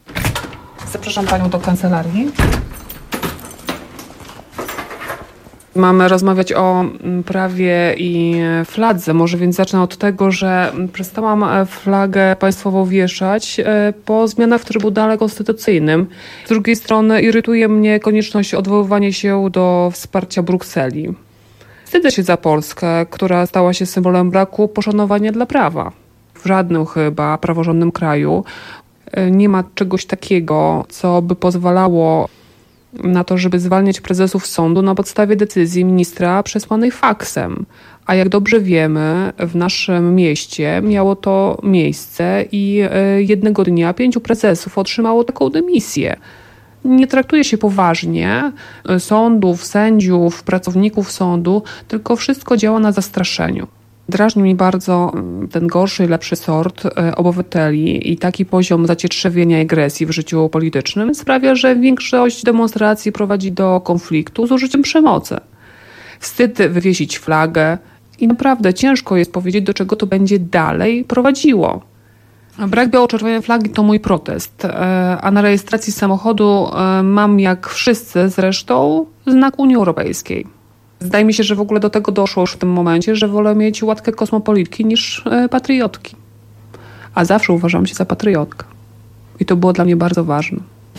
Zapraszam panią do kancelarii. Mamy rozmawiać o prawie i fladze. Może więc zacznę od tego, że przestałam flagę państwową wieszać po zmianach w Trybunale Konstytucyjnym. Z drugiej strony irytuje mnie konieczność odwoływania się do wsparcia Brukseli. Wstydzę się za Polskę, która stała się symbolem braku poszanowania dla prawa. W żadnym chyba praworządnym kraju nie ma czegoś takiego, co by pozwalało na to, żeby zwalniać prezesów sądu na podstawie decyzji ministra przesłanej faksem. A jak dobrze wiemy, w naszym mieście miało to miejsce i jednego dnia pięciu prezesów otrzymało taką dymisję. Nie traktuje się poważnie sądów, sędziów, pracowników sądu, tylko wszystko działa na zastraszeniu. Drażni mi bardzo ten gorszy i lepszy sort obywateli i taki poziom zacietrzewienia i agresji w życiu politycznym sprawia, że większość demonstracji prowadzi do konfliktu z użyciem przemocy. Wstyd wywiesić flagę i naprawdę ciężko jest powiedzieć, do czego to będzie dalej prowadziło. Brak biało-czerwonej flagi to mój protest, a na rejestracji samochodu mam, jak wszyscy zresztą, znak Unii Europejskiej. Zdaje mi się, że w ogóle do tego doszło już w tym momencie, że wolę mieć łatkę kosmopolitki niż patriotki. A zawsze uważałam się za patriotkę. I to było dla mnie bardzo ważne.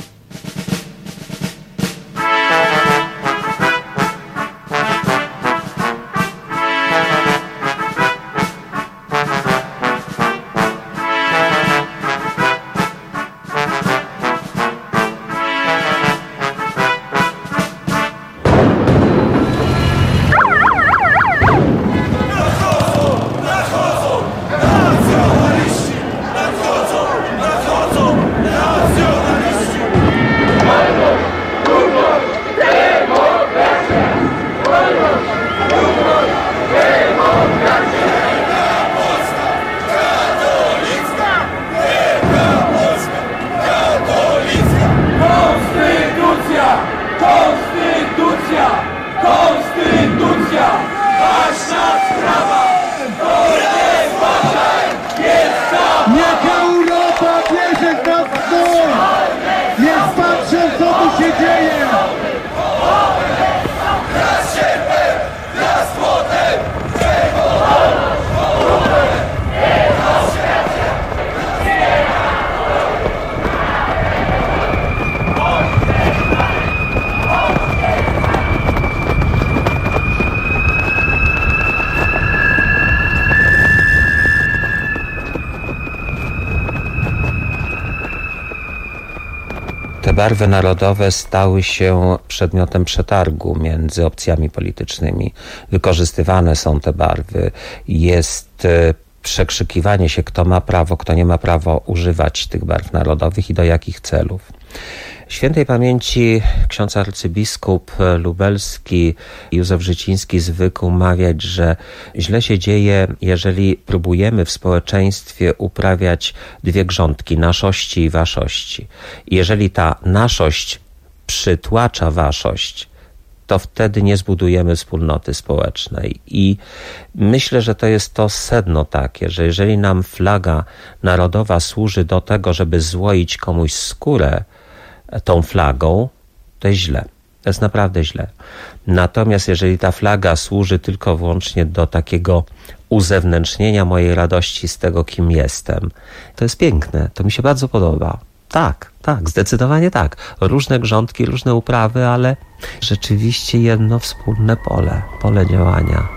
Barwy narodowe stały się przedmiotem przetargu między opcjami politycznymi. Wykorzystywane są te barwy. Jest przekrzykiwanie się, kto ma prawo, kto nie ma prawa używać tych barw narodowych i do jakich celów. Świętej pamięci ksiądz arcybiskup lubelski Józef Życiński zwykł mawiać, że źle się dzieje, jeżeli próbujemy w społeczeństwie uprawiać dwie grządki, naszości i waszości. I jeżeli ta naszość przytłacza waszość, to wtedy nie zbudujemy wspólnoty społecznej. I myślę, że to jest to sedno takie, że jeżeli nam flaga narodowa służy do tego, żeby złoić komuś skórę tą flagą, to jest źle. To jest naprawdę źle. Natomiast jeżeli ta flaga służy tylko wyłącznie do takiego uzewnętrznienia mojej radości z tego, kim jestem, to jest piękne. To mi się bardzo podoba. Tak, tak, zdecydowanie tak. Różne grządki, różne uprawy, ale rzeczywiście jedno wspólne pole, pole działania.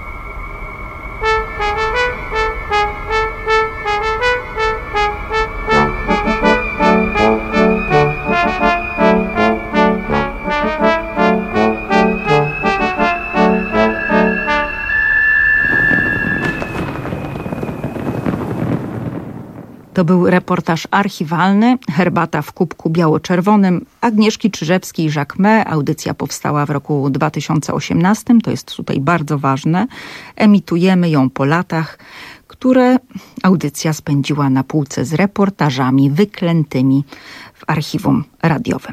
To był reportaż archiwalny, Herbata w kubku biało-czerwonym, Agnieszki Czyżewskiej i Jacques Me. Audycja powstała w roku dwa tysiące osiemnastym, to jest tutaj bardzo ważne. Emitujemy ją po latach, które audycja spędziła na półce z reportażami wyklętymi w archiwum radiowym.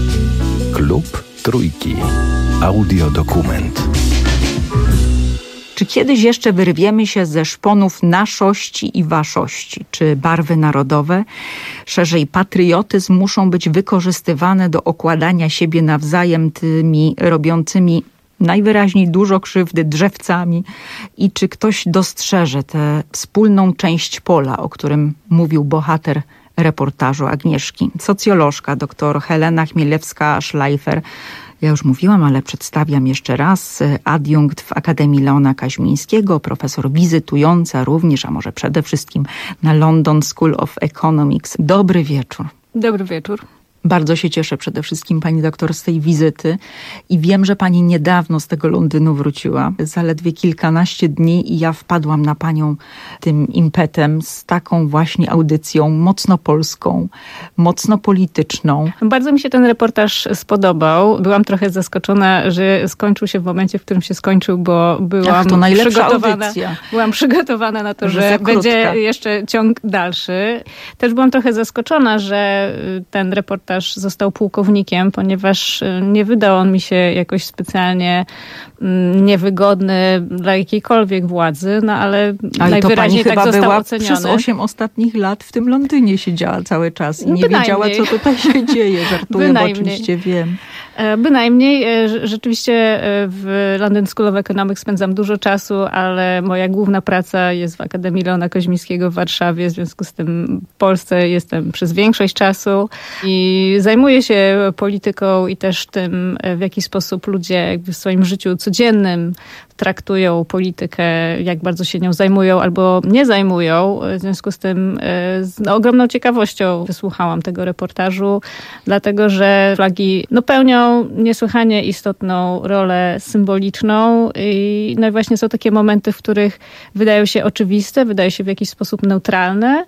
Klub Trójki. Audiodokument. Czy kiedyś jeszcze wyrwiemy się ze szponów naszości i waszości? Czy barwy narodowe, szerzej patriotyzm muszą być wykorzystywane do okładania siebie nawzajem tymi robiącymi najwyraźniej dużo krzywdy drzewcami? I czy ktoś dostrzeże tę wspólną część pola, o którym mówił bohater reportażu Agnieszki? Socjolożka dr Helena Chmielewska-Schleifer. Ja już mówiłam, ale przedstawiam jeszcze raz. Adiunkt w Akademii Leona Kaźmińskiego, profesor wizytująca również, a może przede wszystkim na London School of Economics. Dobry wieczór. Dobry wieczór. Bardzo się cieszę przede wszystkim, pani doktor, z tej wizyty i wiem, że pani niedawno z tego Londynu wróciła. Zaledwie kilkanaście dni i ja wpadłam na panią tym impetem z taką właśnie audycją mocno polską, mocno polityczną. Bardzo mi się ten reportaż spodobał. Byłam trochę zaskoczona, że skończył się w momencie, w którym się skończył, bo byłam Ach, to najlepsza przygotowana, audycja. byłam przygotowana na to, Że że za będzie krótka. jeszcze ciąg dalszy. Też byłam trochę zaskoczona, że ten reportaż został pułkownikiem, ponieważ nie wydał on mi się jakoś specjalnie niewygodny dla jakiejkolwiek władzy, no ale A najwyraźniej i to pani tak chyba został była oceniony. przez osiem ostatnich lat w tym Londynie siedziała cały czas i nie Bynajmniej. wiedziała, co tutaj się dzieje. Żartuję, bo Bynajmniej. oczywiście wiem. Bynajmniej. Rzeczywiście w London School of Economics spędzam dużo czasu, ale moja główna praca jest w Akademii Leona Koźmińskiego w Warszawie. W związku z tym w Polsce jestem przez większość czasu i zajmuję się polityką i też tym, w jaki sposób ludzie jakby w swoim życiu codziennym traktują politykę, jak bardzo się nią zajmują albo nie zajmują. W związku z tym z no, ogromną ciekawością wysłuchałam tego reportażu, dlatego że flagi no, pełnią niesłychanie istotną rolę symboliczną i no i właśnie są takie momenty, w których wydają się oczywiste, wydają się w jakiś sposób neutralne,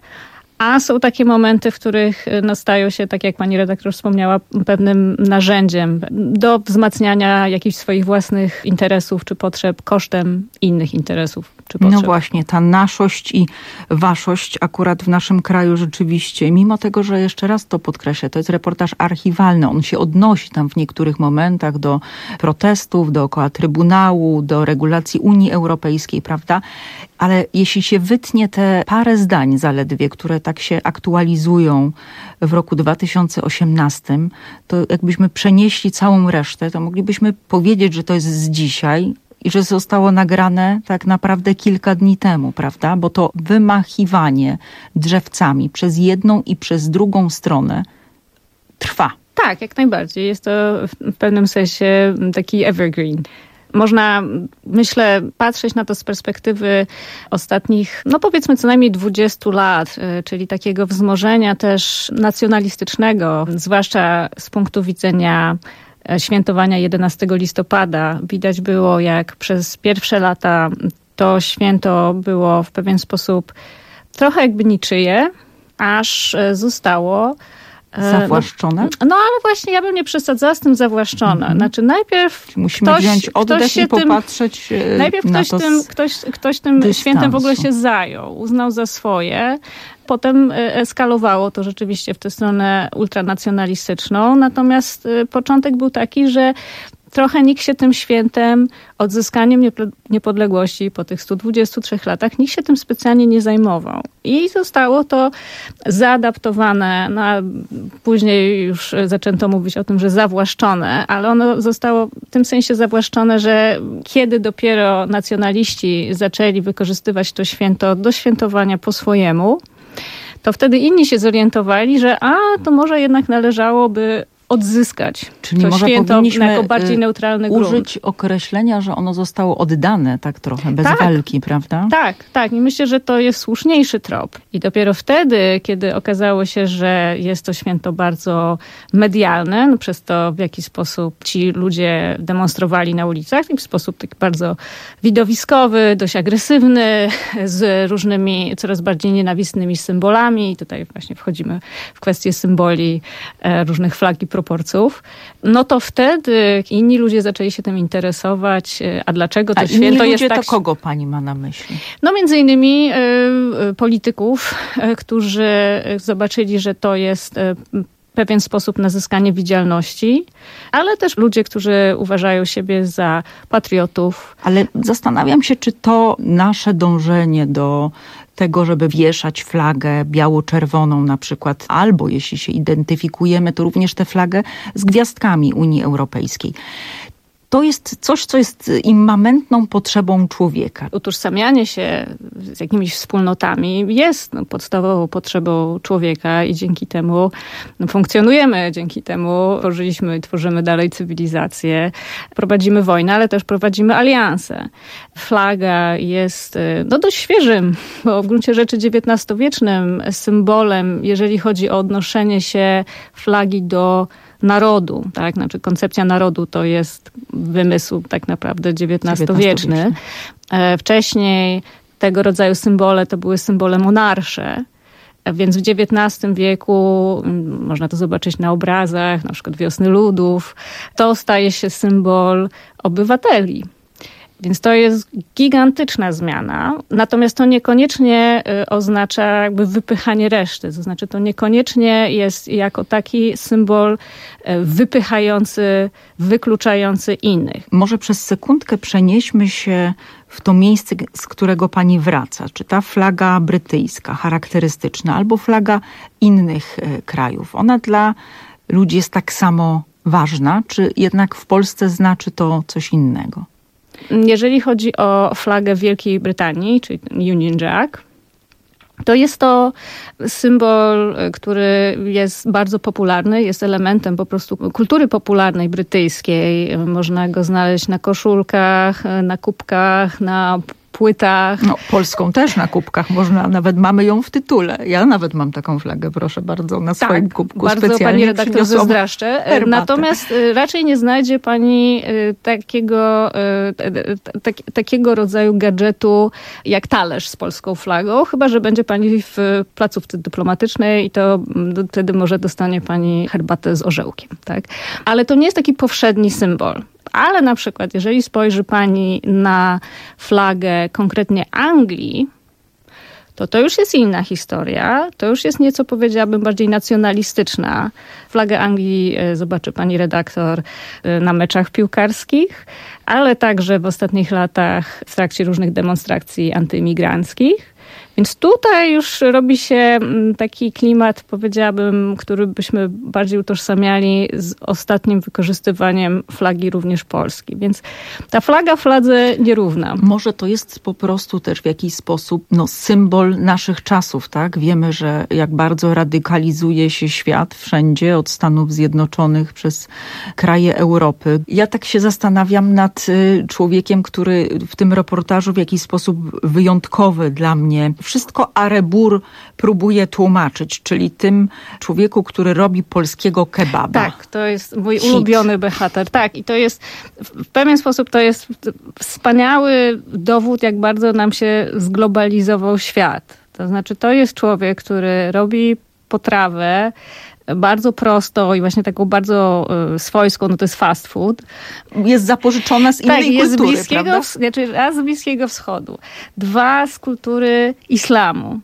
a są takie momenty, w których no, stają się, tak jak pani redaktor wspomniała, pewnym narzędziem do wzmacniania jakichś swoich własnych interesów czy potrzeb kosztem innych interesów czy potrzeb. No właśnie, ta naszość i waszość akurat w naszym kraju rzeczywiście, mimo tego, że jeszcze raz to podkreślę, to jest reportaż archiwalny, on się odnosi tam w niektórych momentach do protestów, dookoła Trybunału, do regulacji Unii Europejskiej, prawda? Ale jeśli się wytnie te parę zdań zaledwie, które tak się aktualizują w roku dwa tysiące osiemnastym, to jakbyśmy przenieśli całą resztę, to moglibyśmy powiedzieć, że to jest z dzisiaj i że zostało nagrane tak naprawdę kilka dni temu, prawda? Bo to wymachiwanie drzewcami przez jedną i przez drugą stronę trwa. Tak, jak najbardziej. Jest to w pewnym sensie taki evergreen. Można, myślę, patrzeć na to z perspektywy ostatnich, no powiedzmy co najmniej dwudziestu lat, czyli takiego wzmożenia też nacjonalistycznego, zwłaszcza z punktu widzenia świętowania jedenastego listopada. Widać było, jak przez pierwsze lata to święto było w pewien sposób trochę jakby niczyje, aż zostało zawłaszczone? No, no ale właśnie ja bym nie przesadzała z tym zawłaszczone. Mm-hmm. Znaczy najpierw musimy ktoś, wziąć oddech ktoś się i popatrzeć tym, najpierw na ktoś to tym, ktoś, ktoś tym dystansu. świętem w ogóle się zajął, uznał za swoje. Potem eskalowało to rzeczywiście w tę stronę ultranacjonalistyczną. Natomiast początek był taki, że trochę nikt się tym świętem, odzyskaniem niepodległości po tych stu dwudziestu trzech latach, nikt się tym specjalnie nie zajmował. I zostało to zaadaptowane, no a później już zaczęto mówić o tym, że zawłaszczone, ale ono zostało w tym sensie zawłaszczone, że kiedy dopiero nacjonaliści zaczęli wykorzystywać to święto do świętowania po swojemu, to wtedy inni się zorientowali, że a, to może jednak należałoby odzyskać Czyli to może święto powinniśmy jako bardziej neutralny grunt. użyć określenia, że ono zostało oddane tak trochę, bez tak, walki, prawda? Tak, tak. I myślę, że to jest słuszniejszy trop. I dopiero wtedy, kiedy okazało się, że jest to święto bardzo medialne, no przez to w jaki sposób ci ludzie demonstrowali na ulicach, i w sposób taki bardzo widowiskowy, dość agresywny, z różnymi coraz bardziej nienawistnymi symbolami. I tutaj właśnie wchodzimy w kwestię symboli różnych flag i proporcjów, no to wtedy inni ludzie zaczęli się tym interesować. A dlaczego to A święto inni jest ludzie, tak... to kogo pani ma na myśli? No między innymi y, polityków, y, którzy zobaczyli, że to jest y, pewien sposób na zyskanie widzialności, ale też ludzie, którzy uważają siebie za patriotów. Ale zastanawiam się, czy to nasze dążenie do tego, żeby wieszać flagę biało-czerwoną na przykład, albo jeśli się identyfikujemy, to również tę flagę z gwiazdkami Unii Europejskiej. To jest coś, co jest immamentną potrzebą człowieka. Utożsamianie się z jakimiś wspólnotami jest no, podstawową potrzebą człowieka i dzięki temu no, funkcjonujemy, dzięki temu tworzyliśmy i tworzymy dalej cywilizację. Prowadzimy wojnę, ale też prowadzimy alianse. Flaga jest no, dość świeżym, bo w gruncie rzeczy dziewiętnastowiecznym symbolem, jeżeli chodzi o odnoszenie się flagi do narodu, tak? Znaczy koncepcja narodu to jest wymysł tak naprawdę dziewiętnastowieczny. Wcześniej tego rodzaju symbole to były symbole monarsze, więc w dziewiętnastym wieku, można to zobaczyć na obrazach, na przykład Wiosny Ludów, to staje się symbol obywateli. Więc to jest gigantyczna zmiana, natomiast to niekoniecznie oznacza jakby wypychanie reszty. To znaczy to niekoniecznie jest jako taki symbol wypychający, wykluczający innych. Może przez sekundkę przenieśmy się w to miejsce, z którego pani wraca. Czy ta flaga brytyjska, charakterystyczna, albo flaga innych krajów, ona dla ludzi jest tak samo ważna, czy jednak w Polsce znaczy to coś innego? Jeżeli chodzi o flagę Wielkiej Brytanii, czyli Union Jack, to jest to symbol, który jest bardzo popularny, jest elementem po prostu kultury popularnej brytyjskiej. Można go znaleźć na koszulkach, na kubkach, na płytach. No, polską też na kubkach można, nawet mamy ją w tytule. Ja nawet mam taką flagę, proszę bardzo, na swoim tak, kubku bardzo specjalnie pani redaktor zazdroszczę. Natomiast raczej nie znajdzie pani takiego, tak, takiego rodzaju gadżetu jak talerz z polską flagą, chyba że będzie pani w placówce dyplomatycznej i to wtedy może dostanie pani herbatę z orzełkiem. Tak? Ale to nie jest taki powszedni symbol. Ale na przykład, jeżeli spojrzy pani na flagę konkretnie Anglii, to to już jest inna historia. To już jest nieco, powiedziałabym, bardziej nacjonalistyczna. Flagę Anglii zobaczy pani redaktor na meczach piłkarskich, ale także w ostatnich latach w trakcie różnych demonstracji antyimigranckich. Więc tutaj już robi się taki klimat, powiedziałabym, który byśmy bardziej utożsamiali z ostatnim wykorzystywaniem flagi również Polski. Więc ta flaga fladze nierówna. Może to jest po prostu też w jakiś sposób no, symbol naszych czasów, tak? Wiemy, że jak bardzo radykalizuje się świat wszędzie, od Stanów Zjednoczonych przez kraje Europy. Ja tak się zastanawiam nad człowiekiem, który w tym reportażu w jakiś sposób wyjątkowy dla mnie wszystko Arebur próbuje tłumaczyć, czyli tym człowieku, który robi polskiego kebaba. Tak, to jest mój Hit. ulubiony bohater. Tak, i to jest w pewien sposób to jest wspaniały dowód, jak bardzo nam się zglobalizował świat. To znaczy to jest człowiek, który robi potrawę bardzo prosto i właśnie taką bardzo swojską, no to jest fast food. Jest zapożyczona z innej tak, kultury, jest z bliskiego, prawda? Znaczy raz z Bliskiego Wschodu, dwa z kultury islamu.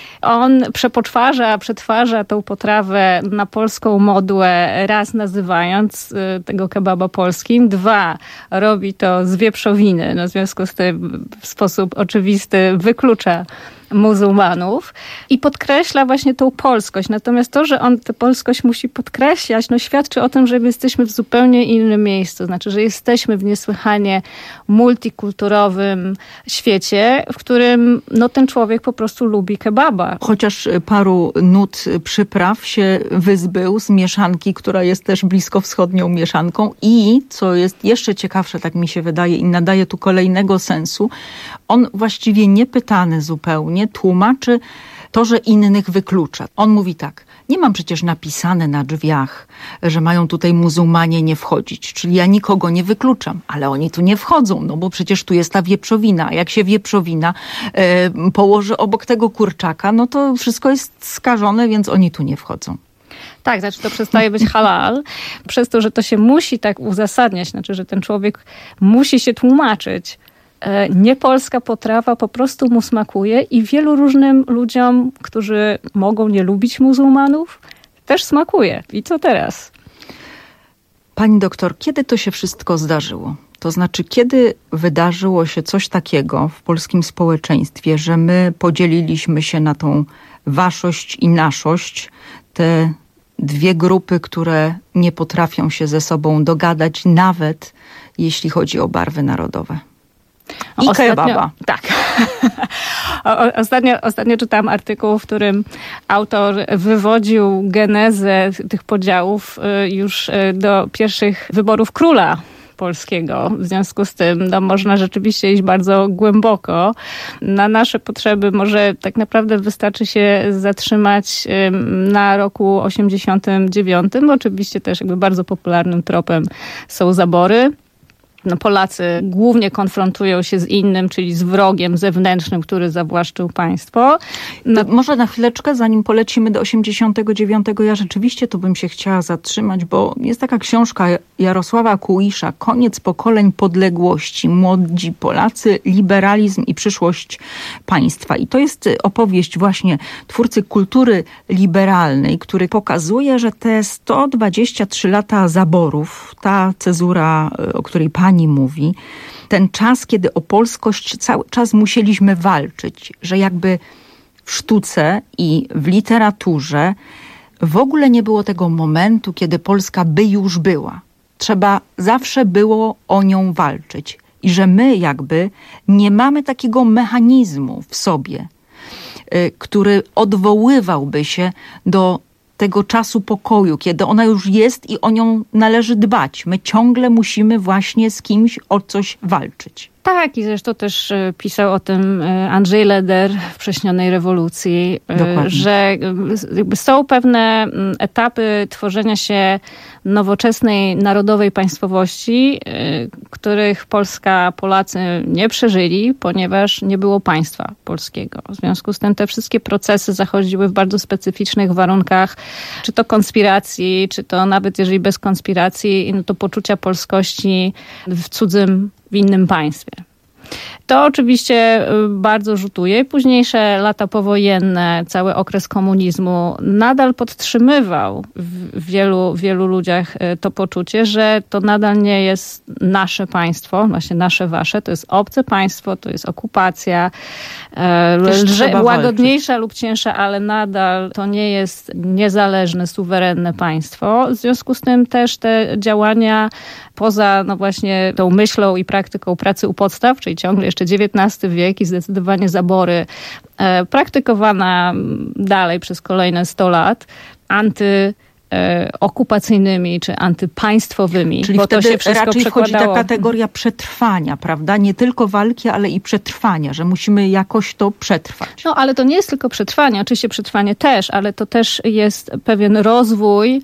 On przepoczwarza, przetwarza tą potrawę na polską modłę, raz nazywając tego kebaba polskim, dwa robi to z wieprzowiny, no w związku z tym w sposób oczywisty wyklucza muzułmanów i podkreśla właśnie tą polskość. Natomiast to, że on tę polskość musi podkreślać, no świadczy o tym, że jesteśmy w zupełnie innym miejscu. Znaczy, że jesteśmy w niesłychanie multikulturowym świecie, w którym no, ten człowiek po prostu lubi kebaba. Chociaż paru nut przypraw się wyzbył z mieszanki, która jest też bliskowschodnią mieszanką i, co jest jeszcze ciekawsze, tak mi się wydaje i nadaje tu kolejnego sensu, on właściwie niepytany zupełnie tłumaczy to, że innych wyklucza. On mówi tak, nie mam przecież napisane na drzwiach, że mają tutaj muzułmanie nie wchodzić, czyli ja nikogo nie wykluczam, ale oni tu nie wchodzą, no bo przecież tu jest ta wieprzowina, a jak się wieprzowina e, położy obok tego kurczaka, no to wszystko jest skażone, więc oni tu nie wchodzą. Tak, znaczy to przestaje być halal, przez to, że to się musi tak uzasadniać, znaczy, że ten człowiek musi się tłumaczyć. Niepolska potrawa po prostu mu smakuje i wielu różnym ludziom, którzy mogą nie lubić muzułmanów, też smakuje. I co teraz? Pani doktor, kiedy to się wszystko zdarzyło? To znaczy, kiedy wydarzyło się coś takiego w polskim społeczeństwie, że my podzieliliśmy się na tą waszość i naszość, te dwie grupy, które nie potrafią się ze sobą dogadać, nawet jeśli chodzi o barwy narodowe. I ostatnio, kebaba. Tak. o, ostatnio, ostatnio czytałam artykuł, w którym autor wywodził genezę tych podziałów już do pierwszych wyborów króla polskiego. W związku z tym no, można rzeczywiście iść bardzo głęboko. Na nasze potrzeby może tak naprawdę wystarczy się zatrzymać na roku osiemdziesiątym dziewiątym. Oczywiście też jakby bardzo popularnym tropem są zabory. No, Polacy głównie konfrontują się z innym, czyli z wrogiem zewnętrznym, który zawłaszczył państwo. No, może na chwileczkę, zanim polecimy do osiemdziesiątego dziewiątego, ja rzeczywiście tu bym się chciała zatrzymać, bo jest taka książka Jarosława Kułisza, Koniec pokoleń podległości, młodzi Polacy, liberalizm i przyszłość państwa. I to jest opowieść właśnie twórcy kultury liberalnej, który pokazuje, że te sto dwadzieścia trzy lata zaborów, ta cezura, o której pani mówi, ten czas, kiedy o polskość cały czas musieliśmy walczyć, że jakby w sztuce i w literaturze w ogóle nie było tego momentu, kiedy Polska by już była. Trzeba zawsze było o nią walczyć. I że my jakby nie mamy takiego mechanizmu w sobie, który odwoływałby się do tego czasu pokoju, kiedy ona już jest i o nią należy dbać. My ciągle musimy właśnie z kimś o coś walczyć. Tak, i zresztą też pisał o tym Andrzej Leder w Wrześnionej rewolucji, Dokładnie. że jakby są pewne etapy tworzenia się nowoczesnej narodowej państwowości, których Polska, Polacy nie przeżyli, ponieważ nie było państwa polskiego. W związku z tym te wszystkie procesy zachodziły w bardzo specyficznych warunkach, czy to konspiracji, czy to nawet jeżeli bez konspiracji, no to poczucia polskości w cudzym, w innym państwie. To oczywiście bardzo rzutuje. Późniejsze lata powojenne, cały okres komunizmu nadal podtrzymywał w wielu, wielu ludziach to poczucie, że to nadal nie jest nasze państwo, właśnie nasze, wasze, to jest obce państwo, to jest okupacja, lże, łagodniejsza lub cięższa, ale nadal to nie jest niezależne, suwerenne państwo. W związku z tym też te działania poza no właśnie tą myślą i praktyką pracy u podstaw, czyli ciągle jeszcze dziewiętnasty wiek i zdecydowanie zabory, e, praktykowana dalej przez kolejne sto lat, anty okupacyjnymi czy antypaństwowymi. Czyli bo wtedy to się wszystko raczej przekładało... wchodzi ta kategoria przetrwania, prawda? Nie tylko walki, ale i przetrwania, że musimy jakoś to przetrwać. No, ale to nie jest tylko przetrwanie. Oczywiście przetrwanie też, ale to też jest pewien rozwój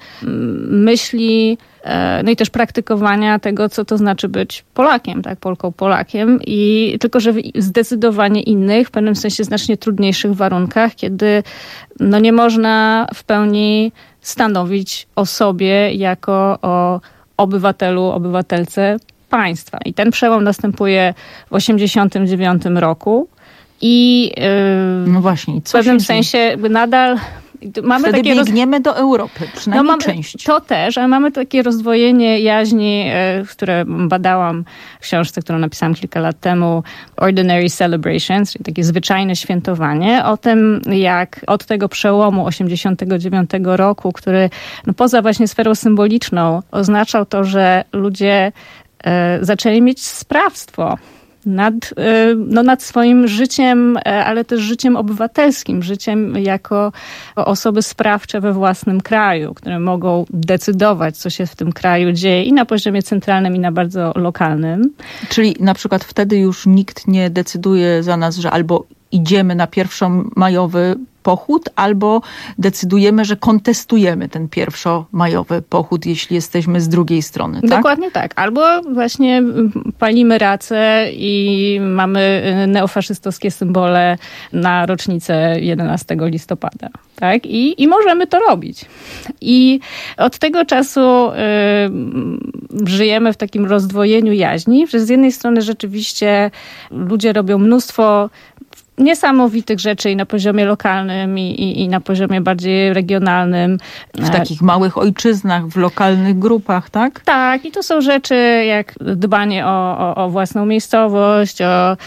myśli, no i też praktykowania tego, co to znaczy być Polakiem, tak, Polką, Polakiem. I tylko, że w zdecydowanie innych, w pewnym sensie znacznie trudniejszych warunkach, kiedy no nie można w pełni stanowić o sobie jako o obywatelu, obywatelce państwa. I ten przełom następuje w osiemdziesiątym dziewiątym roku i yy, no właśnie, w pewnym sensie nadal mamy Wtedy takie biegniemy roz... do Europy, przynajmniej no mamy, część. To też, ale mamy takie rozdwojenie jaźni, które badałam w książce, którą napisałam kilka lat temu, Ordinary Celebrations, czyli takie zwyczajne świętowanie, o tym, jak od tego przełomu osiemdziesiątego dziewiątego roku, który no poza właśnie sferą symboliczną oznaczał to, że ludzie e, zaczęli mieć sprawstwo nad, no, nad swoim życiem, ale też życiem obywatelskim, życiem jako osoby sprawcze we własnym kraju, które mogą decydować, co się w tym kraju dzieje i na poziomie centralnym, i na bardzo lokalnym. Czyli na przykład wtedy już nikt nie decyduje za nas, że albo idziemy na pierwszomajowy pochód, albo decydujemy, że kontestujemy ten pierwszomajowy pochód, jeśli jesteśmy z drugiej strony, tak? Dokładnie tak. Albo właśnie palimy racę i mamy neofaszystowskie symbole na rocznicę jedenastego listopada. Tak? I, I możemy to robić. I od tego czasu y, żyjemy w takim rozdwojeniu jaźni, że z jednej strony rzeczywiście ludzie robią mnóstwo niesamowitych rzeczy i na poziomie lokalnym i, i, i na poziomie bardziej regionalnym. W takich małych ojczyznach, w lokalnych grupach, tak? Tak, i to są rzeczy jak dbanie o, o, o własną miejscowość, o,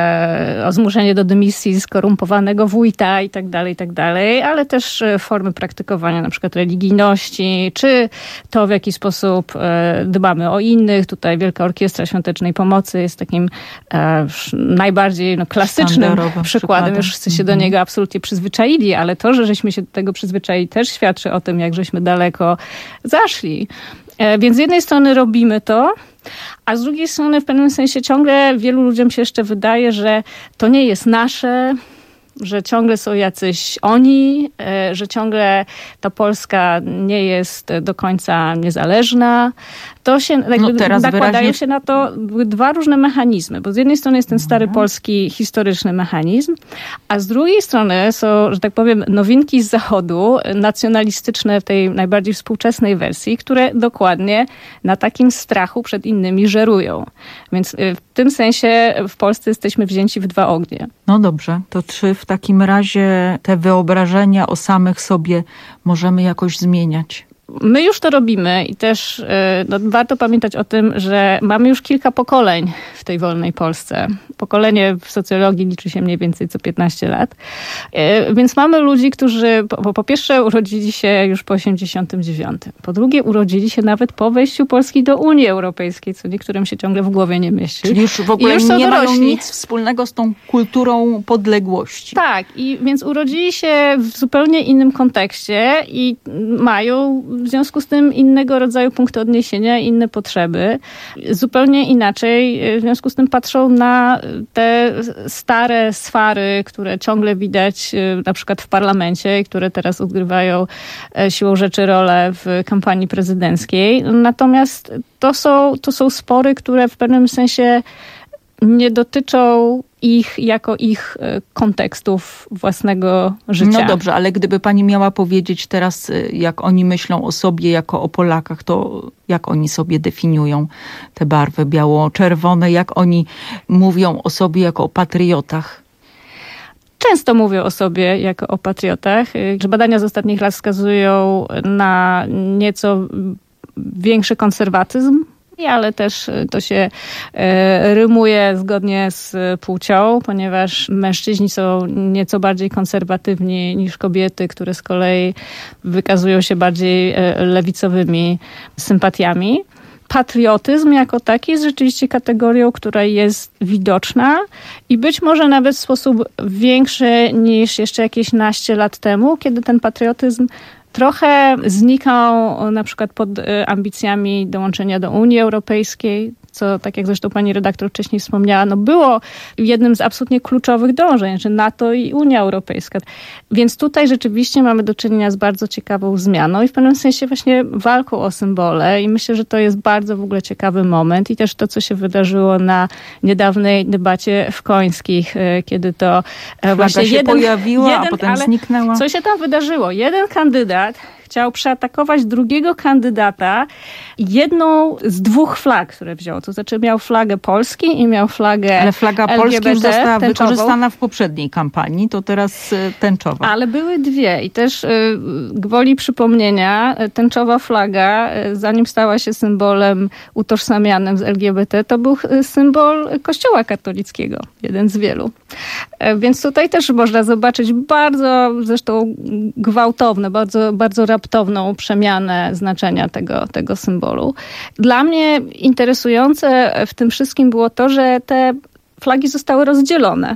e, o zmuszenie do dymisji skorumpowanego wójta i tak dalej, i tak dalej, ale też formy praktykowania na przykład religijności, czy to w jaki sposób e, dbamy o innych. Tutaj Wielka Orkiestra Świątecznej Pomocy jest takim e, najbardziej no, klasycznym przykładem. przykładem. Już wszyscy się do niego absolutnie przyzwyczaili, ale to, że żeśmy się do tego przyzwyczaili, też świadczy o tym, jak żeśmy daleko zaszli. E, więc z jednej strony robimy to, a z drugiej strony w pewnym sensie ciągle wielu ludziom się jeszcze wydaje, że to nie jest nasze, że ciągle są jacyś oni, że ciągle ta Polska nie jest do końca niezależna. To się no teraz nakładają wyraźnie... się na to dwa różne mechanizmy, bo z jednej strony jest ten stary mhm. polski historyczny mechanizm, a z drugiej strony są, że tak powiem, nowinki z zachodu, nacjonalistyczne w tej najbardziej współczesnej wersji, które dokładnie na takim strachu przed innymi żerują. Więc w tym sensie w Polsce jesteśmy wzięci w dwa ognie. No dobrze, to czy w takim razie te wyobrażenia o samych sobie możemy jakoś zmieniać? My już to robimy i też no, warto pamiętać o tym, że mamy już kilka pokoleń w tej wolnej Polsce. Pokolenie w socjologii liczy się mniej więcej co piętnaście lat. Więc mamy ludzi, którzy po, po pierwsze urodzili się już po osiemdziesiątym dziewiątym. Po drugie urodzili się nawet po wejściu Polski do Unii Europejskiej, co niektórym się ciągle w głowie nie mieści. Czyli już w ogóle już nie mają nic wspólnego z tą kulturą podległości. Tak, i więc urodzili się w zupełnie innym kontekście i mają w związku z tym innego rodzaju punkty odniesienia, inne potrzeby. Zupełnie inaczej w związku z tym patrzą na te stare sfary, które ciągle widać na przykład w parlamencie i które teraz odgrywają siłą rzeczy rolę w kampanii prezydenckiej. Natomiast to są, to są spory, które w pewnym sensie nie dotyczą ich jako ich kontekstów własnego życia. No dobrze, ale gdyby pani miała powiedzieć teraz, jak oni myślą o sobie jako o Polakach, to jak oni sobie definiują te barwy biało-czerwone, jak oni mówią o sobie jako o patriotach? Często mówią o sobie jako o patriotach. Badania z ostatnich lat wskazują na nieco większy konserwatyzm, ale też to się rymuje zgodnie z płcią, ponieważ mężczyźni są nieco bardziej konserwatywni niż kobiety, które z kolei wykazują się bardziej lewicowymi sympatiami. Patriotyzm jako taki jest rzeczywiście kategorią, która jest widoczna i być może nawet w sposób większy niż jeszcze jakieś naście lat temu, kiedy ten patriotyzm trochę znikał na przykład pod ambicjami dołączenia do Unii Europejskiej, co, tak jak zresztą pani redaktor wcześniej wspomniała, no było jednym z absolutnie kluczowych dążeń, że NATO i Unia Europejska. Więc tutaj rzeczywiście mamy do czynienia z bardzo ciekawą zmianą i w pewnym sensie właśnie walką o symbole i myślę, że to jest bardzo w ogóle ciekawy moment i też to, co się wydarzyło na niedawnej debacie w Końskich, kiedy to Flaga właśnie się jeden, pojawiła, jeden, a potem ale zniknęła. Co się tam wydarzyło? Jeden kandydat chciał przeatakować drugiego kandydata jedną z dwóch flag, które wziął. To znaczy miał flagę Polski i miał flagę Ale flaga L G B T, Polski już została tęczową. wykorzystana w poprzedniej kampanii, to teraz tęczowa. Ale były dwie i też y, gwoli przypomnienia, tęczowa flaga, y, zanim stała się symbolem utożsamianym z L G B T, to był symbol Kościoła katolickiego, jeden z wielu. Y, więc tutaj też można zobaczyć bardzo zresztą gwałtowne, bardzo, bardzo raptowną przemianę znaczenia tego, tego symbolu. Dla mnie interesujące w tym wszystkim było to, że te flagi zostały rozdzielone.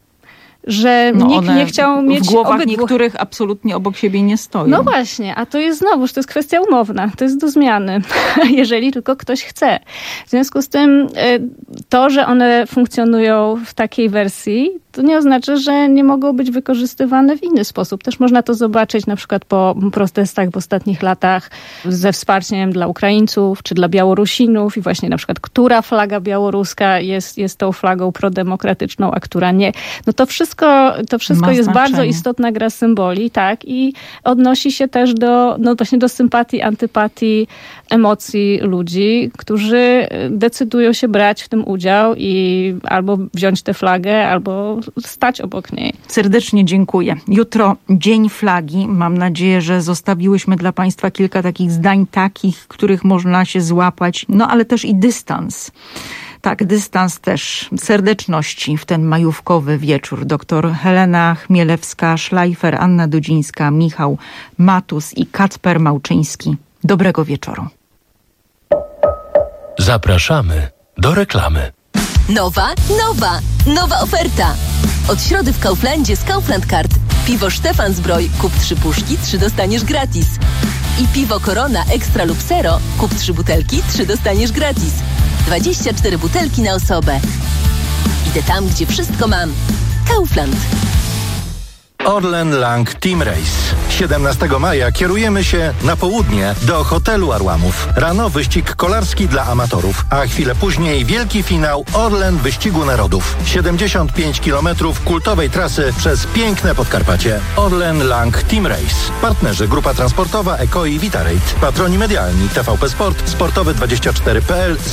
Że no nikt nie chciał mieć w głowach obydwu. Niektórych absolutnie obok siebie nie stoją. No właśnie, a to jest znowuż, to jest kwestia umowna, to jest do zmiany, jeżeli tylko ktoś chce. W związku z tym to, że one funkcjonują w takiej wersji, to nie oznacza, że nie mogą być wykorzystywane w inny sposób. Też można to zobaczyć na przykład po protestach w ostatnich latach ze wsparciem dla Ukraińców czy dla Białorusinów i właśnie na przykład która flaga białoruska jest, jest tą flagą prodemokratyczną, a która nie. No to wszystko wszystko, to wszystko Ma jest znaczenie. bardzo istotna gra symboli, tak, i odnosi się też do, no właśnie do sympatii, antypatii, emocji ludzi, którzy decydują się brać w tym udział i albo wziąć tę flagę, albo stać obok niej. Serdecznie dziękuję. Jutro Dzień Flagi. Mam nadzieję, że zostawiłyśmy dla Państwa kilka takich zdań, takich, których można się złapać, no ale też i dystans. Tak, dystans też, serdeczności w ten majówkowy wieczór. Doktor Helena Chmielewska-Szlajfer, Anna Dudzińska, Michał Matus i Kacper Małczyński. Dobrego wieczoru. Zapraszamy do reklamy. Nowa, nowa, nowa oferta. Od środy w Kauflandzie z Kaufland Card. Piwo Stefansbräu, kup trzy puszki, trzy dostaniesz gratis. I piwo Corona Extra lub Zero, kup trzy butelki, trzy dostaniesz gratis. dwadzieścia cztery butelki na osobę. Idę tam, gdzie wszystko mam. Kaufland. Orlen Lang Team Race. siedemnastego maja kierujemy się na południe do hotelu Arłamów. Rano wyścig kolarski dla amatorów, a chwilę później wielki finał Orlen Wyścigu Narodów. siedemdziesiąt pięć kilometrów kultowej trasy przez piękne Podkarpacie. Orlen Lang Team Race. Partnerzy Grupa Transportowa Eko i Vitarate. Patroni medialni T V P Sport, Sportowy dwadzieścia cztery kropka p l.